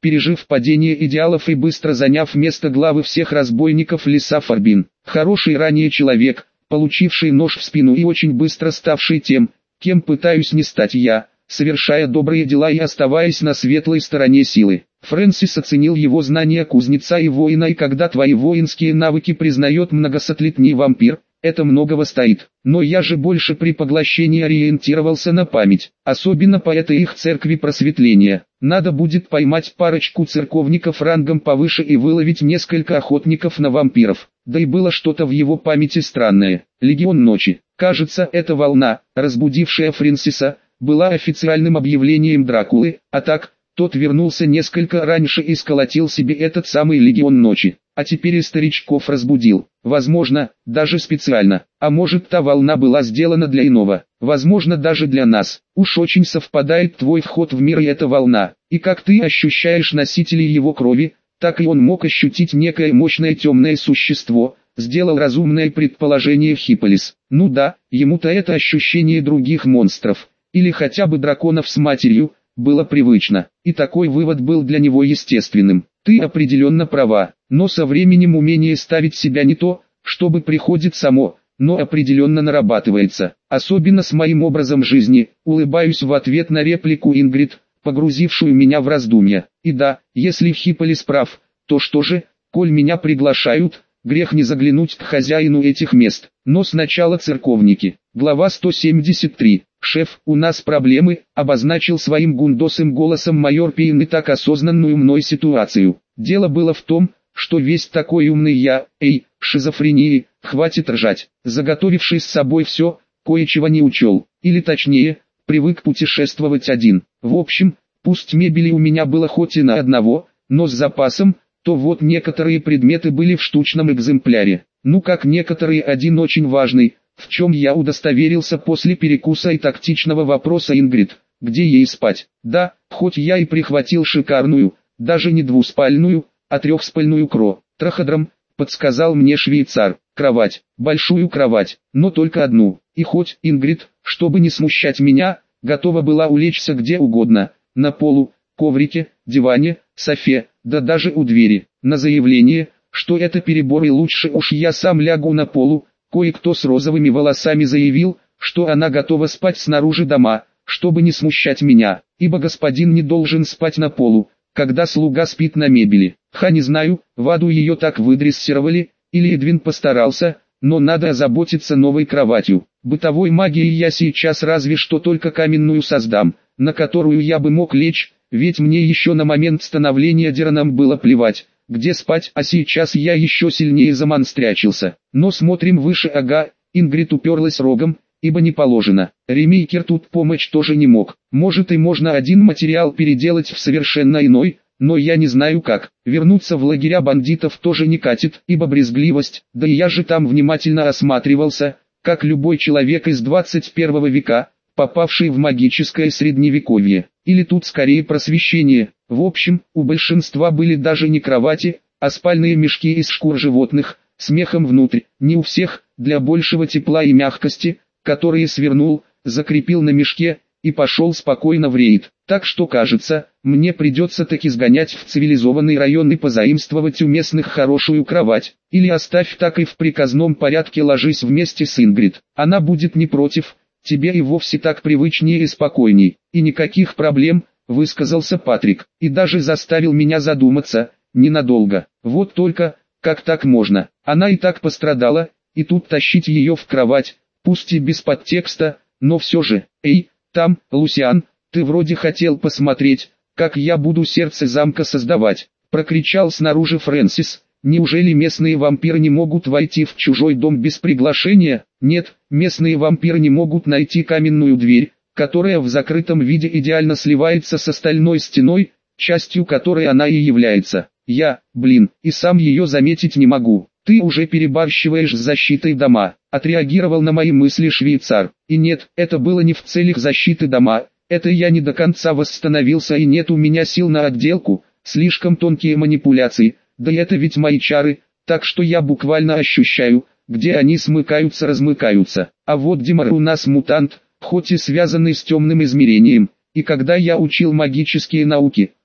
пережив падение идеалов и быстро заняв место главы всех разбойников леса Фарбин. Хороший ранее человек, получивший нож в спину и очень быстро ставший тем, кем пытаюсь не стать я, совершая добрые дела и оставаясь на светлой стороне силы. Фрэнсис оценил его знания кузнеца и воина, и когда твои воинские навыки признает многосотлетний вампир, это многого стоит. Но я же больше при поглощении ориентировался на память, особенно по этой их церкви просветления. Надо будет поймать парочку церковников рангом повыше и выловить несколько охотников на вампиров. Да и было что-то в его памяти странное. Легион ночи. Кажется, эта волна, разбудившая Фрэнсиса, была официальным объявлением Дракулы, а так, тот вернулся несколько раньше и сколотил себе этот самый Легион ночи. А теперь и старичков разбудил. Возможно, даже специально. А может, та волна была сделана для иного. Возможно, даже для нас. Уж очень совпадает твой вход в мир и эта волна. И как ты ощущаешь носителей его крови, так и он мог ощутить некое мощное темное существо, сделал разумное предположение Хипполис. Ну да, ему-то это ощущение других монстров, или хотя бы драконов с матерью, было привычно. И такой вывод был для него естественным. Ты определенно права, но со временем умение ставить себя не то, чтобы приходит само, но определенно нарабатывается. Особенно с моим образом жизни, улыбаюсь в ответ на реплику Ингрид, погрузившую меня в раздумья. И да, если Хипполис прав, то что же, коль меня приглашают, грех не заглянуть к хозяину этих мест. Но сначала церковники. Глава сто семьдесят три. «Шеф, у нас проблемы», — обозначил своим гундосым голосом майор Пейн и так осознанную мной ситуацию. Дело было в том, что весь такой умный я, эй, шизофрении, хватит ржать, заготовивший с собой все, кое-чего не учел, или точнее, привык путешествовать один. В общем, пусть мебели у меня было хоть и на одного, но с запасом, то вот некоторые предметы были в штучном экземпляре. Ну как некоторые, один очень важный, в чем я удостоверился после перекуса и тактичного вопроса Ингрид, где ей спать. Да, хоть я и прихватил шикарную, даже не двуспальную, а трехспальную кро. Траходром, подсказал мне швейцар, кровать, большую кровать, но только одну. И хоть Ингрид, чтобы не смущать меня, готова была улечься где угодно, на полу, коврике, диване, софе, да даже у двери. На заявление, что это перебор и лучше уж я сам лягу на полу, кое-кто с розовыми волосами заявил, что она готова спать снаружи дома, чтобы не смущать меня, ибо господин не должен спать на полу, когда слуга спит на мебели. Ха, не знаю, в аду ее так выдрессировали, или Эдвин постарался, но надо озаботиться новой кроватью. Бытовой магией я сейчас разве что только каменную создам, на которую я бы мог лечь, ведь мне еще на момент становления Дираном было плевать, где спать, а сейчас я еще сильнее замонстрячился. Но смотрим выше, ага, Ингрид уперлась рогом, ибо не положено. Ремейкер тут помочь тоже не мог. Может и можно один материал переделать в совершенно иной, но я не знаю как. Вернуться в лагеря бандитов тоже не катит, ибо брезгливость, да и я же там внимательно осматривался, как любой человек из двадцать первого века, попавший в магическое средневековье. Или тут скорее просвещение. В общем, у большинства были даже не кровати, а спальные мешки из шкур животных, с мехом внутрь. Не у всех, для большего тепла и мягкости, которые свернул, закрепил на мешке, и пошел спокойно в рейд. Так что кажется, мне придется таки сгонять в цивилизованный район и позаимствовать у местных хорошую кровать. Или оставь так и в приказном порядке ложись вместе с Ингрид. Она будет не против, тебе и вовсе так привычнее и спокойней. И никаких проблем, высказался Патрик, и даже заставил меня задуматься, ненадолго. Вот только, как так можно? Она и так пострадала, и тут тащить ее в кровать, пусть и без подтекста, но все же. Эй, там, Лусиан, ты вроде хотел посмотреть, как я буду сердце замка создавать, прокричал снаружи Фрэнсис. Неужели местные вампиры не могут войти в чужой дом без приглашения? Нет, местные вампиры не могут найти каменную дверь, которая в закрытом виде идеально сливается с остальной стеной, частью которой она и является. Я, блин, и сам ее заметить не могу. Ты уже перебарщиваешь с защитой дома, отреагировал на мои мысли швейцар. И нет, это было не в целях защиты дома, это я не до конца восстановился и нет у меня сил на отделку, слишком тонкие манипуляции. Да это ведь мои чары, так что я буквально ощущаю, где они смыкаются-размыкаются. А вот Димар у нас мутант, хоть и связанный с темным измерением, и когда я учил магические науки,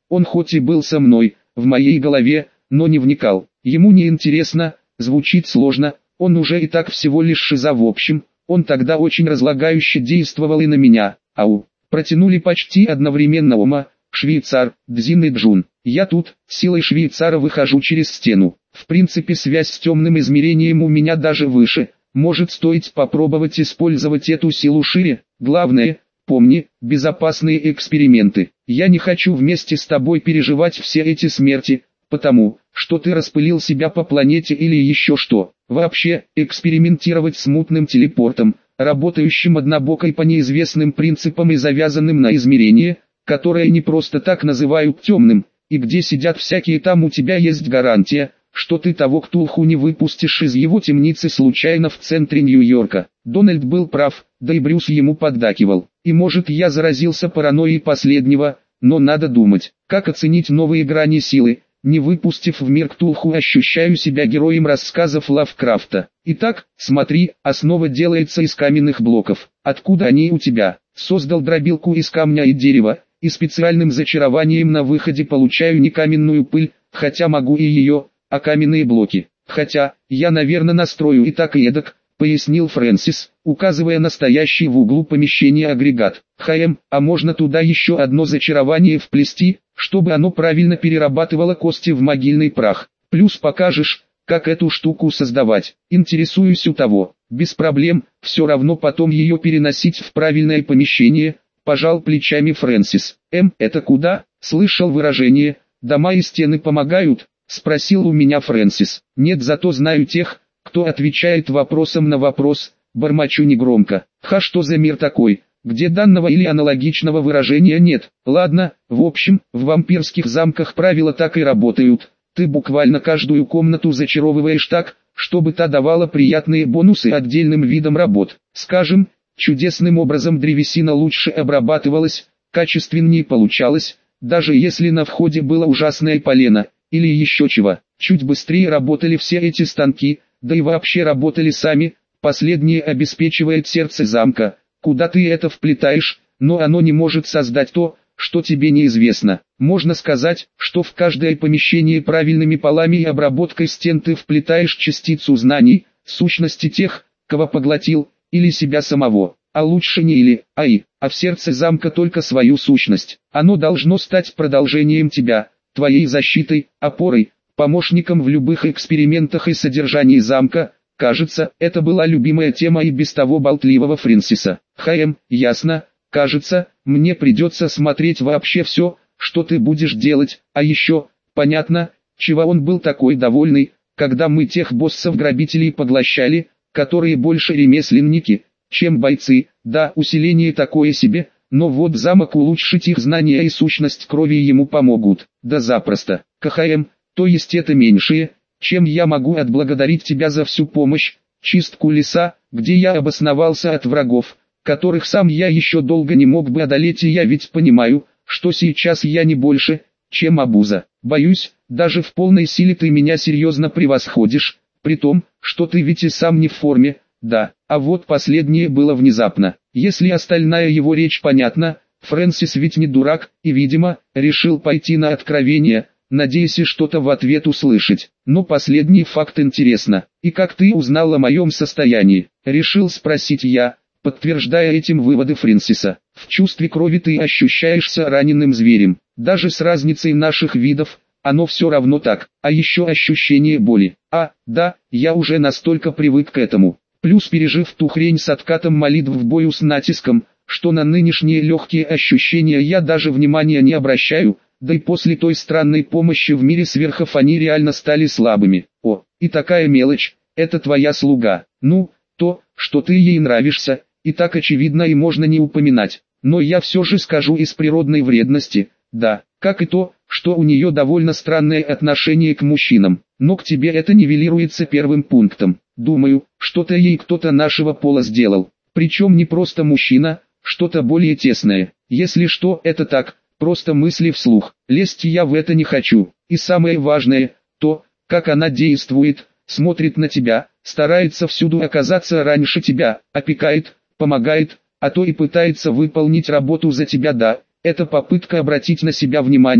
Он хоть и был со мной, в моей голове, но не вникал. Ему не интересно, звучит сложно, он уже и так всего лишь шиза в общем. Он тогда очень разлагающе действовал и на меня. Ау. Протянули почти одновременно Ома, швейцар, Дзин и Джун. Я тут, силой швейцара выхожу через стену. В принципе, связь с темным измерением у меня даже выше. Может, стоит попробовать использовать эту силу шире. Главное, помни, безопасные эксперименты. Я не хочу вместе с тобой переживать все эти смерти, потому что ты распылил себя по планете или еще что. Вообще, экспериментировать с мутным телепортом, работающим однобоко и по неизвестным принципам и завязанным на измерение, которое не просто так называют темным, и где сидят всякие, там у тебя есть гарантия, что ты того Ктулху не выпустишь из его темницы случайно в центре Нью-Йорка. Дональд был прав, да и Брюс ему поддакивал. И может, я заразился паранойей последнего, но надо думать, как оценить новые грани силы. Не выпустив в мир Ктулху, ощущаю себя героем рассказов Лавкрафта. Итак, смотри, основа делается из каменных блоков. Откуда они у тебя? Создал дробилку из камня и дерева, и специальным зачарованием на выходе получаю не каменную пыль, хотя могу и ее, а каменные блоки. Хотя, я наверное настрою и так и эдак, пояснил Фрэнсис, указывая на стоящий в углу помещения агрегат. Хм, а можно туда еще одно зачарование вплести, чтобы оно правильно перерабатывало кости в могильный прах. Плюс покажешь, как эту штуку создавать. Интересуюсь у того. Без проблем, все равно потом ее переносить в правильное помещение, пожал плечами Фрэнсис. Эм, это куда? Слышал выражение, дома и стены помогают, спросил у меня Фрэнсис. Нет, зато знаю тех, кто отвечает вопросом на вопрос, бормочу негромко. Ха, что за мир такой, где данного или аналогичного выражения нет? Ладно, в общем, в вампирских замках правила так и работают. Ты буквально каждую комнату зачаровываешь так, чтобы та давала приятные бонусы отдельным видам работ. Скажем, чудесным образом древесина лучше обрабатывалась, качественнее получалась, даже если на входе было ужасное полено, или еще чего. Чуть быстрее работали все эти станки, да и вообще работали сами, последнее обеспечивает сердце замка, куда ты это вплетаешь, но оно не может создать то, что тебе неизвестно. Можно сказать, что в каждое помещение правильными полами и обработкой стен ты вплетаешь частицу знаний, сущности тех, кого поглотил, или себя самого, а лучше не или, а и, а в сердце замка только свою сущность. Оно должно стать продолжением тебя, твоей защитой, опорой, помощником в любых экспериментах и содержании замка. Кажется, это была любимая тема и без того болтливого Фрэнсиса. Хм, ясно, кажется, мне придется смотреть вообще все, что ты будешь делать, а еще, понятно, чего он был такой довольный, когда мы тех боссов-грабителей поглощали, которые больше ремесленники, чем бойцы. Да, усиление такое себе, но вот замок улучшить их знания и сущность крови ему помогут. Да запросто. КХМ, то есть это меньшее, чем я могу отблагодарить тебя за всю помощь, чистку леса, где я обосновался от врагов, которых сам я еще долго не мог бы одолеть, и я ведь понимаю, что сейчас я не больше, чем обуза. Боюсь, даже в полной силе ты меня серьезно превосходишь, при том, что ты ведь и сам не в форме, да, а вот последнее было внезапно. Если остальная его речь понятна, Фрэнсис ведь не дурак, и, видимо, решил пойти на откровение, надеясь что-то в ответ услышать. Но последний факт интересно. И как ты узнал о моем состоянии? Решил спросить я, подтверждая этим выводы Фрэнсиса. В чувстве крови ты ощущаешься раненым зверем. Даже с разницей наших видов, оно все равно так. А еще ощущение боли. А, да, я уже настолько привык к этому. Плюс пережив ту хрень с откатом молитв в бою с натиском, что на нынешние легкие ощущения я даже внимания не обращаю, да и после той странной помощи в мире сверхов они реально стали слабыми. О, и такая мелочь, это твоя слуга. Ну, то, что ты ей нравишься, и так очевидно и можно не упоминать. Но я все же скажу из природной вредности, да, как и то, что у нее довольно странное отношение к мужчинам. Но к тебе это нивелируется первым пунктом. Думаю, что-то ей кто-то нашего пола сделал. Причем не просто мужчина, что-то более тесное. Если что, это так, просто мысли вслух. Лезть я в это не хочу. И самое важное, то, как она действует, смотрит на тебя, старается всюду оказаться раньше тебя, опекает, помогает, а то и пытается выполнить работу за тебя. Да, это попытка обратить на себя внимание,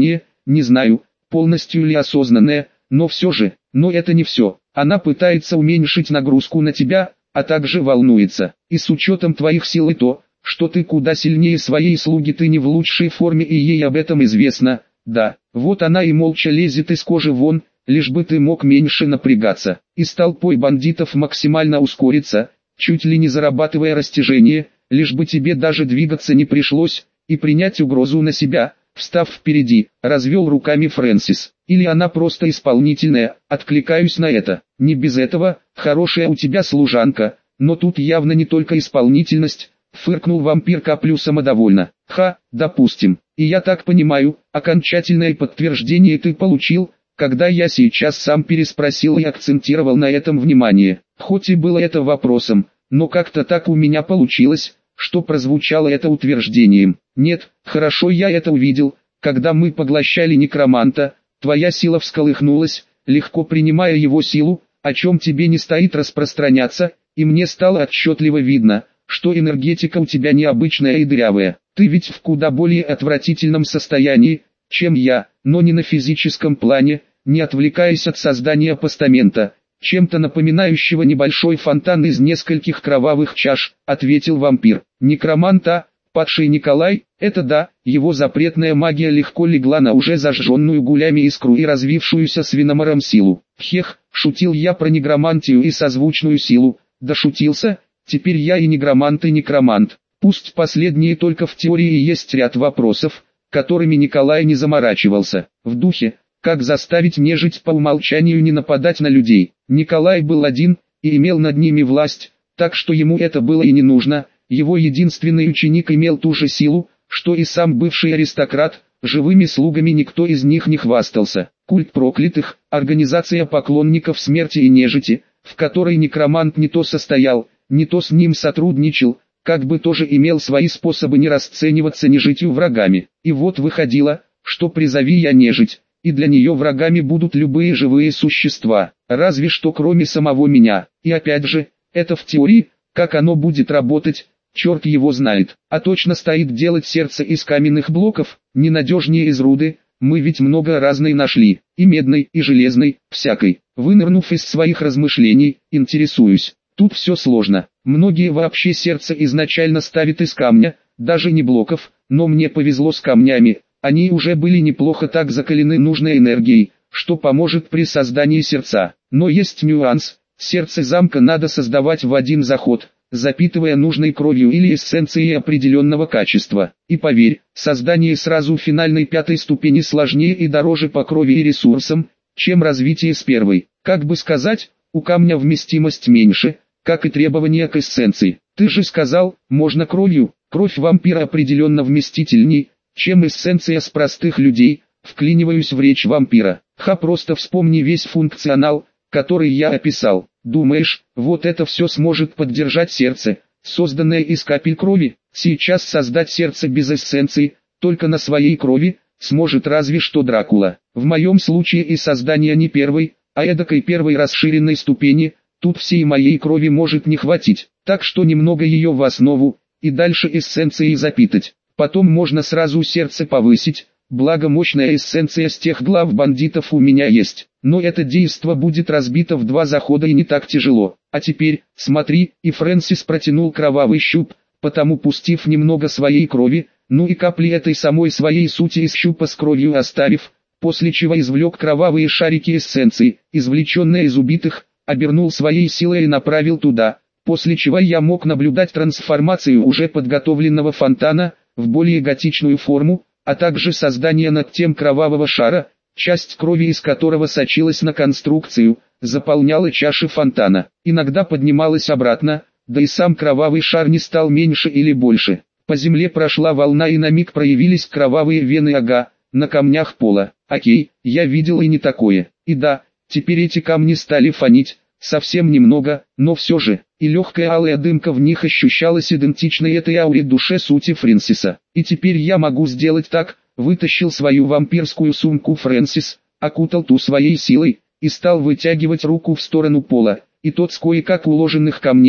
не знаю, полностью ли осознанное, но все же, но это не все. Она пытается уменьшить нагрузку на тебя, а также волнуется. И с учетом твоих сил и то, что ты куда сильнее своей слуги, ты не в лучшей форме и ей об этом известно. Да, вот она и молча лезет из кожи вон, лишь бы ты мог меньше напрягаться. И с толпой бандитов максимально ускориться, чуть ли не зарабатывая растяжение, лишь бы тебе даже двигаться не пришлось, и принять угрозу на себя, встав впереди, развел руками Фрэнсис. Или она просто исполнительная, откликаюсь на это. Не без этого, хорошая у тебя служанка, но тут явно не только исполнительность, фыркнул вампир Каплю самодовольно. Ха, допустим. И я так понимаю, окончательное подтверждение ты получил, когда я сейчас сам переспросил и акцентировал на этом внимание. Хоть и было это вопросом, но как-то так у меня получилось, что прозвучало это утверждением. Нет, хорошо, я это увидел, когда мы поглощали некроманта, твоя сила всколыхнулась, легко принимая его силу, о чем тебе не стоит распространяться, и мне стало отчетливо видно, что энергетика у тебя необычная и дырявая. Ты ведь в куда более отвратительном состоянии, чем я, но не на физическом плане, не отвлекаясь от создания постамента, чем-то напоминающего небольшой фонтан из нескольких кровавых чаш, ответил вампир. Некроманта, падший Николай, это да, его запретная магия легко легла на уже зажженную гулями искру и развившуюся свиномором силу. Хех, шутил я про негромантию и созвучную силу, да шутился, теперь я и негромант и некромант. Пусть последние только в теории есть ряд вопросов, которыми Николай не заморачивался. В духе, как заставить нежить по умолчанию не нападать на людей. Николай был один, и имел над ними власть, так что ему это было и не нужно. Его единственный ученик имел ту же силу, что и сам бывший аристократ, живыми слугами никто из них не хвастался. Культ проклятых, организация поклонников смерти и нежити, в которой некромант не то состоял, не то с ним сотрудничал, как бы тоже имел свои способы не расцениваться нежитью врагами. И вот выходило, что призови я нежить, и для нее врагами будут любые живые существа, разве что кроме самого меня. И опять же, это в теории, как оно будет работать, черт его знает. А точно стоит делать сердце из каменных блоков, ненадежнее из руды, мы ведь много разной нашли, и медной, и железной, всякой. Вынырнув из своих размышлений, интересуюсь. Тут все сложно. Многие вообще сердце изначально ставят из камня, даже не блоков, но мне повезло с камнями. Они уже были неплохо так закалены нужной энергией, что поможет при создании сердца. Но есть нюанс, сердце замка надо создавать в один заход, запитывая нужной кровью или эссенцией определенного качества. И поверь, создание сразу финальной пятой ступени сложнее и дороже по крови и ресурсам, чем развитие с первой. Как бы сказать, у камня вместимость меньше, как и требования к эссенции. Ты же сказал, можно кровью, кровь вампира определенно вместительней, чем эссенция с простых людей, вклиниваюсь в речь вампира. Ха, просто вспомни весь функционал, который я описал. Думаешь, вот это все сможет поддержать сердце, созданное из капель крови? Сейчас создать сердце без эссенции, только на своей крови, сможет разве что Дракула. В моем случае и создание не первой, а эдакой первой расширенной ступени, тут всей моей крови может не хватить, так что немного ее в основу, и дальше эссенцией запитать. Потом можно сразу сердце повысить, благо мощная эссенция с тех глав бандитов у меня есть. Но это действо будет разбито в два захода и не так тяжело. А теперь, смотри, и Фрэнсис протянул кровавый щуп, потому пустив немного своей крови, ну и капли этой самой своей сути из щупа с кровью оставив, после чего извлек кровавые шарики эссенции, извлеченные из убитых, обернул своей силой и направил туда, после чего я мог наблюдать трансформацию уже подготовленного фонтана, в более готичную форму, а также создание над тем кровавого шара, часть крови из которого сочилась на конструкцию, заполняла чаши фонтана, иногда поднималась обратно, да и сам кровавый шар не стал меньше или больше. По земле прошла волна и на миг проявились кровавые вены, ага, на камнях пола. Окей, я видел и не такое. И да, теперь эти камни стали фонить, совсем немного, но все же, и легкая алая дымка в них ощущалась идентичной этой ауре душе сути Фрэнсиса. И теперь я могу сделать так, вытащил свою вампирскую сумку Фрэнсис, окутал ту своей силой, и стал вытягивать руку в сторону пола, и тот с кое-как уложенных камней,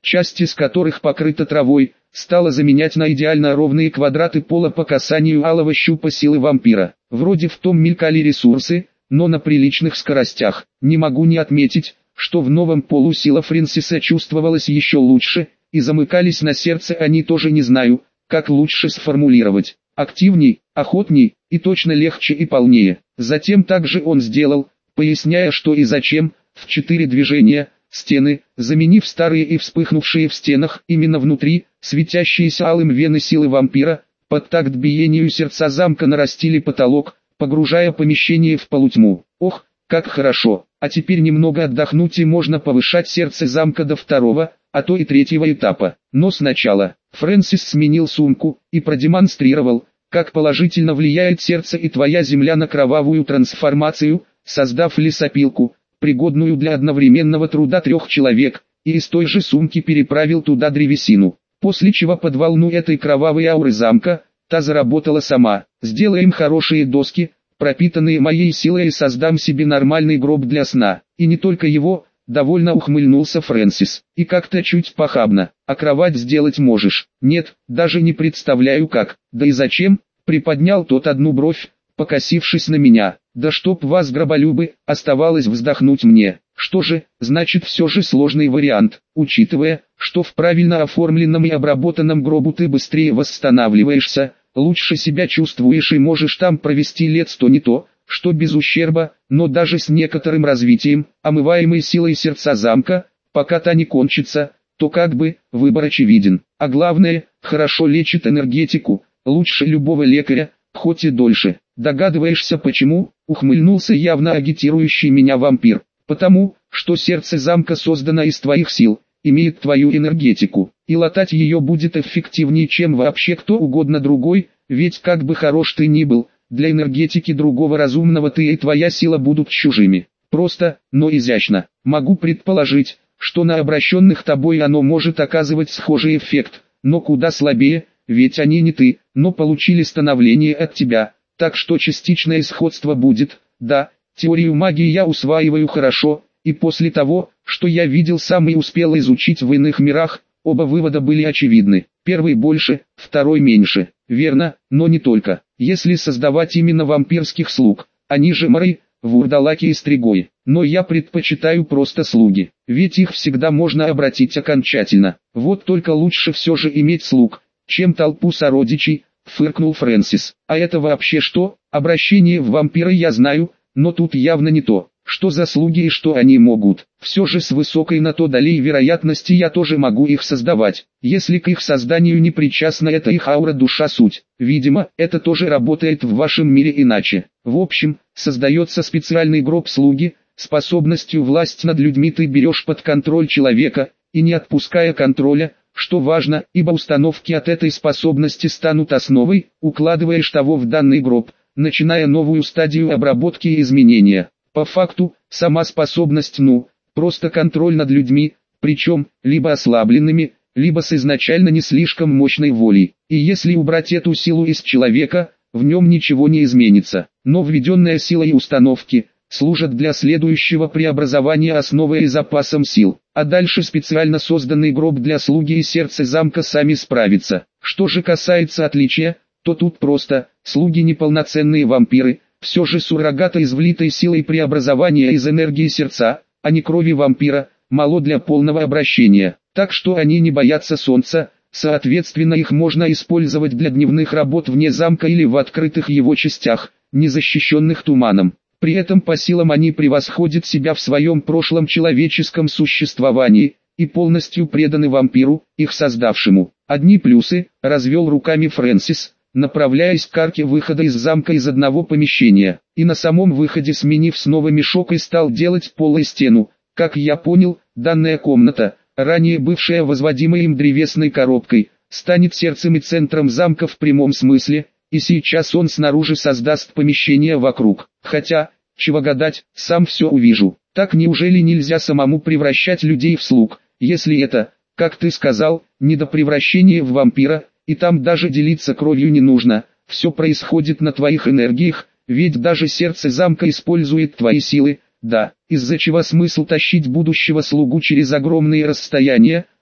часть из которых покрыта травой, стала заменять на идеально ровные квадраты пола по касанию алого щупа силы вампира. Вроде в том мелькали ресурсы, но на приличных скоростях. Не могу не отметить, что в новом полу сила Фрэнсиса чувствовалась еще лучше, и замыкались на сердце они тоже не знаю, как лучше сформулировать. Активней, охотней, и точно легче и полнее. Затем также он сделал, поясняя что и зачем, в четыре движения, стены, заменив старые и вспыхнувшие в стенах, именно внутри, светящиеся алым вены силы вампира, под такт биению сердца замка нарастили потолок, погружая помещение в полутьму. Ох, как хорошо, а теперь немного отдохнуть и можно повышать сердце замка до второго, а то и третьего этапа. Но сначала, Фрэнсис сменил сумку и продемонстрировал, как положительно влияет сердце и твоя земля на кровавую трансформацию, создав лесопилку, пригодную для одновременного труда трех человек, и из той же сумки переправил туда древесину. После чего под волну этой кровавой ауры замка, та заработала сама. Сделаем хорошие доски, пропитанные моей силой, и создам себе нормальный гроб для сна. И не только его, довольно ухмыльнулся Фрэнсис. И как-то чуть похабно. А кровать сделать можешь? Нет, даже не представляю как. Да и зачем? Приподнял тот одну бровь, покосившись на меня. Да чтоб вас, гроболюбы, оставалось вздохнуть мне. Что же, значит все же сложный вариант, учитывая, что в правильно оформленном и обработанном гробу ты быстрее восстанавливаешься, лучше себя чувствуешь и можешь там провести лет сто, не то, что без ущерба, но даже с некоторым развитием, омываемой силой сердца замка, пока та не кончится, то как бы, выбор очевиден. А главное, хорошо лечит энергетику, лучше любого лекаря, хоть и дольше. Догадываешься почему? Ухмыльнулся явно агитирующий меня вампир. Потому, что сердце замка создано из твоих сил, имеет твою энергетику, и латать ее будет эффективнее, чем вообще кто угодно другой, ведь как бы хорош ты ни был, для энергетики другого разумного ты и твоя сила будут чужими. Просто, но изящно. Могу предположить, что на обращенных тобой оно может оказывать схожий эффект, но куда слабее, ведь они не ты, но получили становление от тебя, так что частичное сходство будет, да. Теорию магии я усваиваю хорошо, и после того, что я видел сам и успел изучить в иных мирах, оба вывода были очевидны. Первый больше, второй меньше. Верно, но не только. Если создавать именно вампирских слуг, они же моры, вурдалаки и стригои. Но я предпочитаю просто слуги, ведь их всегда можно обратить окончательно. Вот только лучше все же иметь слуг, чем толпу сородичей, фыркнул Фрэнсис. А это вообще что? Обращение в вампира я знаю, но тут явно не то, что за слуги и что они могут. Все же с высокой на то долей вероятности я тоже могу их создавать, если к их созданию не причастна эта их аура, душа, суть. Видимо, это тоже работает в вашем мире иначе. В общем, создается специальный гроб слуги, способностью власть над людьми ты берешь под контроль человека, и не отпуская контроля, что важно, ибо установки от этой способности станут основой, укладываешь того в данный гроб, начиная новую стадию обработки и изменения. По факту, сама способность, ну, просто контроль над людьми, причем, либо ослабленными, либо с изначально не слишком мощной волей. И если убрать эту силу из человека, в нем ничего не изменится. Но введенная сила и установки служат для следующего преобразования основой и запасом сил. А дальше специально созданный гроб для слуги и сердце замка сами справятся. Что же касается отличия, то тут просто, слуги неполноценные вампиры, все же суррогата из влитой силой преобразования из энергии сердца, а не крови вампира, мало для полного обращения. Так что они не боятся солнца, соответственно их можно использовать для дневных работ вне замка или в открытых его частях, не защищенных туманом. При этом по силам они превосходят себя в своем прошлом человеческом существовании, и полностью преданы вампиру, их создавшему. Одни плюсы, развел руками Фрэнсис, направляясь к арке выхода из замка из одного помещения, и на самом выходе, сменив снова мешок, и стал делать пол и стену. Как я понял, данная комната, ранее бывшая возводимой им древесной коробкой, станет сердцем и центром замка в прямом смысле, и сейчас он снаружи создаст помещение вокруг. Хотя, чего гадать, сам все увижу. Так неужели нельзя самому превращать людей в слуг, если это, как ты сказал, не до превращения в вампира, и там даже делиться кровью не нужно, все происходит на твоих энергиях, ведь даже сердце замка использует твои силы, да, из-за чего смысл тащить будущего слугу через огромные расстояния,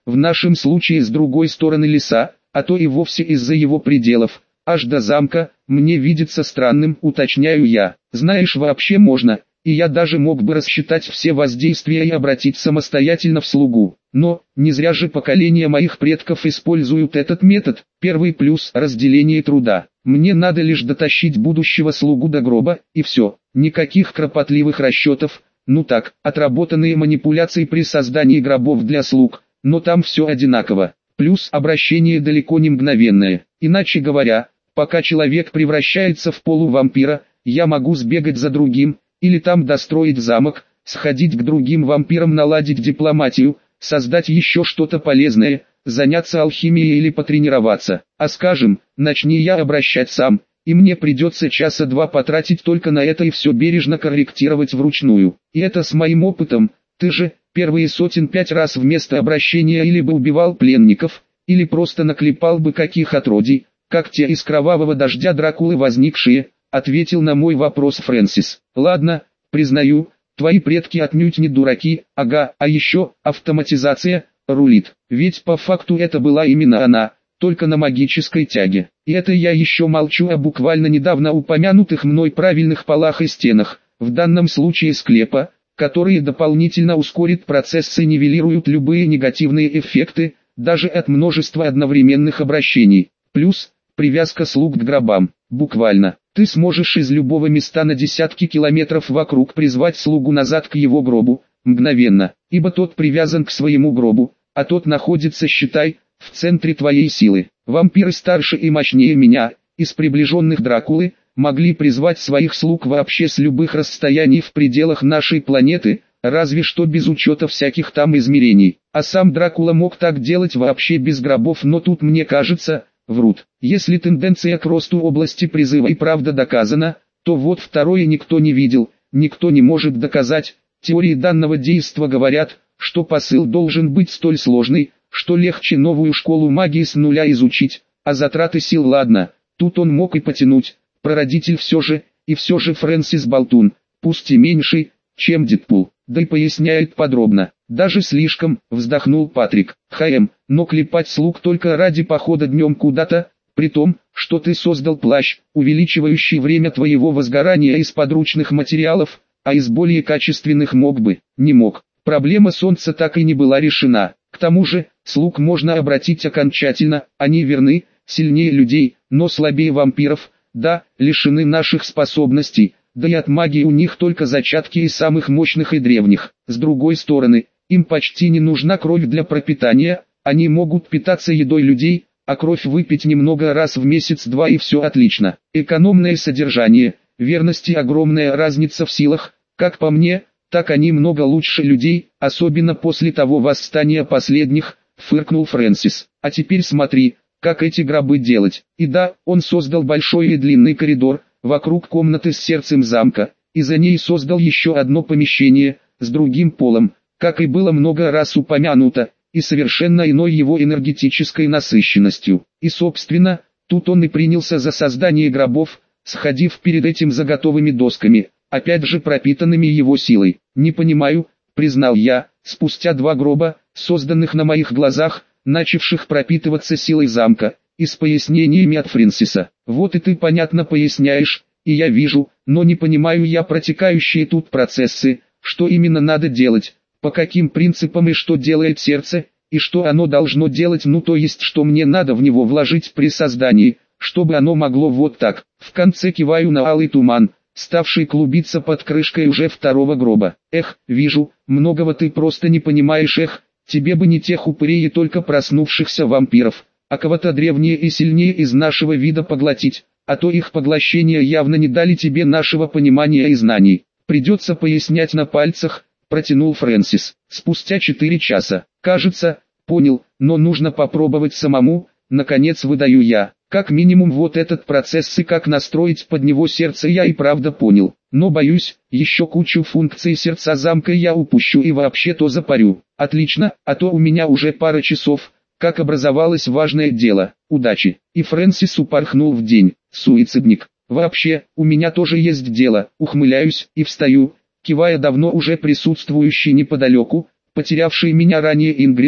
в нашем случае с другой стороны леса, а то и вовсе из-за его пределов, аж до замка, мне видится странным, уточняю я. Знаешь, вообще можно, и я даже мог бы рассчитать все воздействия и обратить самостоятельно в слугу. Но, не зря же поколения моих предков используют этот метод. Первый плюс – разделение труда. Мне надо лишь дотащить будущего слугу до гроба, и все. Никаких кропотливых расчетов, ну так, отработанные манипуляции при создании гробов для слуг, но там все одинаково. Плюс обращение далеко не мгновенное. Иначе говоря, пока человек превращается в полувампира, я могу сбегать за другим, или там достроить замок, сходить к другим вампирам, наладить дипломатию, создать еще что-то полезное, заняться алхимией или потренироваться. А скажем, начни я обращать сам, и мне придется часа два потратить только на это и все бережно корректировать вручную. И это с моим опытом. Ты же первые сотен пять раз вместо обращения или бы убивал пленников, или просто наклепал бы каких отродий, как те из кровавого дождя Дракулы возникшие, ответил на мой вопрос Фрэнсис. Ладно, признаю, твои предки отнюдь не дураки, ага, а еще автоматизация рулит. Ведь по факту это была именно она, только на магической тяге. И это я еще молчу о буквально недавно упомянутых мной правильных полах и стенах, в данном случае склепа, которые дополнительно ускорят процесс и нивелируют любые негативные эффекты, даже от множества одновременных обращений. Плюс, привязка слуг к гробам. Буквально, ты сможешь из любого места на десятки километров вокруг призвать слугу назад к его гробу, мгновенно, ибо тот привязан к своему гробу, а тот находится, считай, в центре твоей силы. Вампиры старше и мощнее меня, из приближенных Дракулы, могли призвать своих слуг вообще с любых расстояний в пределах нашей планеты, разве что без учета всяких там измерений. А сам Дракула мог так делать вообще без гробов, но тут, мне кажется, врут. Если тенденция к росту области призыва и правда доказана, то вот второе никто не видел, никто не может доказать. Теории данного действа говорят, что посыл должен быть столь сложный, что легче новую школу магии с нуля изучить, а затраты сил ладно, тут он мог и потянуть. Прародитель все же, и все же Фрэнсис болтун, пусть и меньший, чем Дэдпул, да и поясняет подробно. Даже слишком, вздохнул Патрик. ХМ, но клепать слуг только ради похода днем куда-то, при том, что ты создал плащ, увеличивающий время твоего возгорания из подручных материалов, а из более качественных мог бы, не мог. Проблема солнца так и не была решена. К тому же, слуг можно обратить окончательно, они верны, сильнее людей, но слабее вампиров, да, лишены наших способностей, да и от магии у них только зачатки из самых мощных и древних. С другой стороны, им почти не нужна кровь для пропитания, они могут питаться едой людей, а кровь выпить немного раз в месяц-два и все отлично. Экономное содержание, верности огромная разница в силах, как по мне, так они много лучше людей, особенно после того восстания последних, фыркнул Фрэнсис. А теперь смотри, как эти гробы делать. И да, он создал большой и длинный коридор, вокруг комнаты с сердцем замка, и за ней создал еще одно помещение, с другим полом, как и было много раз упомянуто, и совершенно иной его энергетической насыщенностью. И собственно, тут он и принялся за создание гробов, сходив перед этим за готовыми досками, опять же пропитанными его силой. Не понимаю, признал я, спустя два гроба, созданных на моих глазах, начавших пропитываться силой замка, и с пояснениями от Фрэнсиса. Вот и ты понятно поясняешь, и я вижу, но не понимаю я протекающие тут процессы, что именно надо делать, по каким принципам и что делает сердце, и что оно должно делать, ну то есть что мне надо в него вложить при создании, чтобы оно могло вот так. В конце киваю на алый туман, ставший клубиться под крышкой уже второго гроба. Эх, вижу, многого ты просто не понимаешь, эх, тебе бы не тех упырей и только проснувшихся вампиров, а кого-то древнее и сильнее из нашего вида поглотить, а то их поглощения явно не дали тебе нашего понимания и знаний. Придется пояснять на пальцах, протянул Фрэнсис. Спустя четыре часа. Кажется, понял, но нужно попробовать самому, наконец выдаю я. Как минимум вот этот процесс и как настроить под него сердце я и правда понял. Но боюсь, еще кучу функций сердца замка я упущу и вообще то запарю. Отлично, а то у меня уже пара часов, как образовалось важное дело. Удачи. И Фрэнсис упорхнул в день. Суицидник. Вообще, у меня тоже есть дело. Ухмыляюсь и встаю, кивая давно уже присутствующей неподалеку, потерявшей меня ранее Ингрид,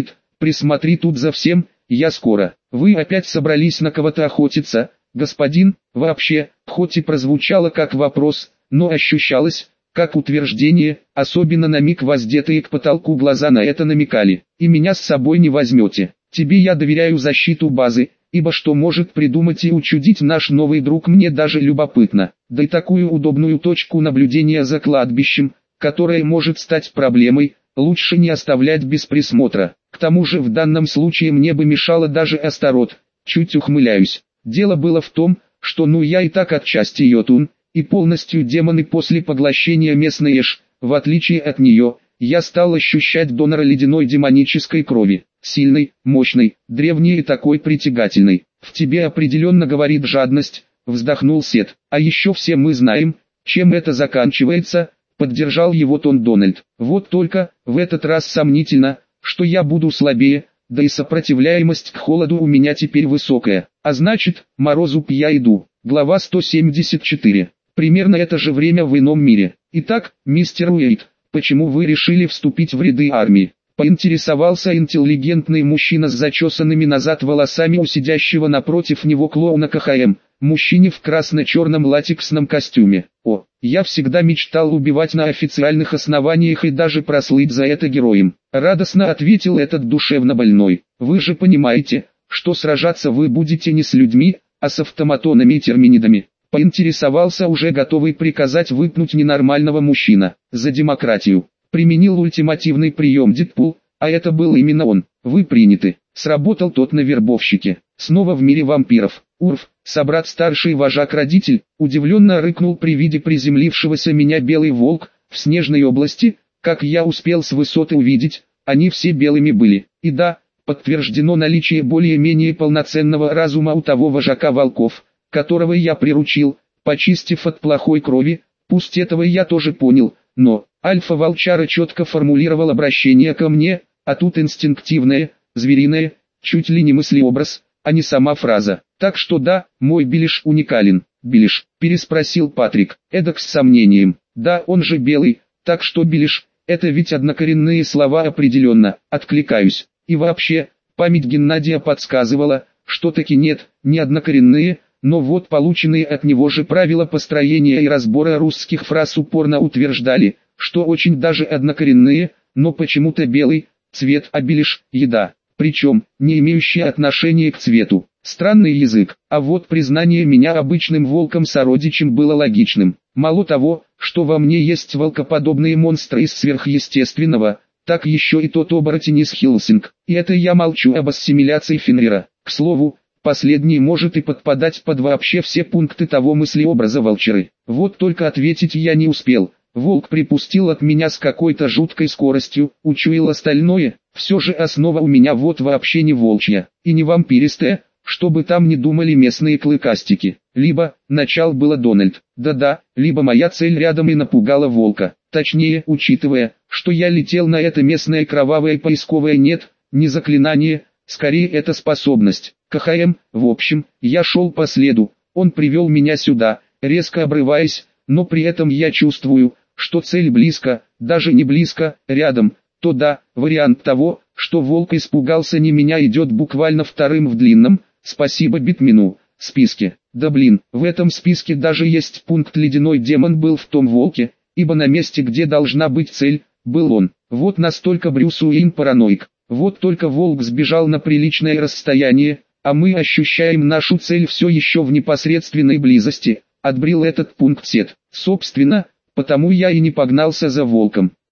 присмотри тут за всем, я скоро. Вы опять собрались на кого-то охотиться, господин? Вообще, хоть и прозвучало как вопрос, но ощущалось, как утверждение, особенно на миг воздетые к потолку глаза на это намекали. И меня с собой не возьмете. Тебе я доверяю защиту базы, ибо что может придумать и учудить наш новый друг, мне даже любопытно. Да и такую удобную точку наблюдения за кладбищем, которая может стать проблемой, лучше не оставлять без присмотра. К тому же в данном случае мне бы мешало даже Астарот. Чуть ухмыляюсь. Дело было в том, что ну я и так отчасти йотун, и полностью демон, и после поглощения местной эш, в отличие от нее, я стал ощущать донора ледяной демонической крови. Сильной, мощной, древней и такой притягательной. В тебе определенно говорит жадность, вздохнул Сет. А еще все мы знаем, чем это заканчивается, поддержал его тон Дональд. Вот только, в этот раз сомнительно, что я буду слабее, да и сопротивляемость к холоду у меня теперь высокая. А значит, морозу я иду. Глава сто семьдесят четыре. Примерно это же время в ином мире. Итак, мистер Уэйт, почему вы решили вступить в ряды армии? Поинтересовался интеллигентный мужчина с зачесанными назад волосами у сидящего напротив него клоуна КХМ, мужчине в красно-черном латексном костюме. О, я всегда мечтал убивать на официальных основаниях и даже прослыть за это героем. Радостно ответил этот душевно больной. Вы же понимаете, что сражаться вы будете не с людьми, а с автоматонами и терминидами. Поинтересовался уже готовый приказать выпнуть ненормального мужчина. За демократию. Применил ультимативный прием Дедпул, а это был именно он. Вы приняты. Сработал тот на вербовщике. Снова в мире вампиров. Урф, собрат-старший вожак-родитель, удивленно рыкнул при виде приземлившегося меня белый волк. В снежной области, как я успел с высоты увидеть, они все белыми были. И да, подтверждено наличие более-менее полноценного разума у того вожака волков, которого я приручил, почистив от плохой крови. Пусть этого я тоже понял, но альфа-волчара четко формулировал обращение ко мне, а тут инстинктивное, звериное, чуть ли не мыслеобраз, а не сама фраза. Так что да, мой Билиш уникален. Билиш, переспросил Патрик, эдак с сомнением. Да, он же белый, так что Билиш, это ведь однокоренные слова определенно, откликаюсь. И вообще, память Геннадия подсказывала, что таки нет, не однокоренные, но вот полученные от него же правила построения и разбора русских фраз упорно утверждали, что очень даже однокоренные, но почему-то белый, цвет, а Билиш, еда, причем, не имеющая отношения к цвету. Странный язык, а вот признание меня обычным волком-сородичем было логичным. Мало того, что во мне есть волкоподобные монстры из сверхъестественного, так еще и тот оборотень из Хиллсинг. И это я молчу об ассимиляции Фенрира. К слову, последний может и подпадать под вообще все пункты того мыслеобраза волчары. Вот только ответить я не успел. Волк припустил от меня с какой-то жуткой скоростью, учуял остальное. Все же основа у меня вот вообще не волчья, и не вампиристая, чтобы там не думали местные клыкастики. Либо, начал было Дональд, да-да, либо моя цель рядом и напугала волка. Точнее, учитывая, что я летел на это местное кровавое поисковое нет, не заклинание, скорее это способность. КХМ, в общем, я шел по следу, он привел меня сюда, резко обрываясь, но при этом я чувствую, что цель близко, даже не близко, рядом. То да, вариант того, что волк испугался не меня, идет буквально вторым в длинном, спасибо Битмину, списке. Да блин, в этом списке даже есть пункт «Ледяной демон был в том волке», ибо на месте, где должна быть цель, был он. Вот настолько Брюс Уэйн параноик. Вот только волк сбежал на приличное расстояние, а мы ощущаем нашу цель все еще в непосредственной близости. Отбрил этот пункт Сет. Собственно, потому я и не погнался за волком.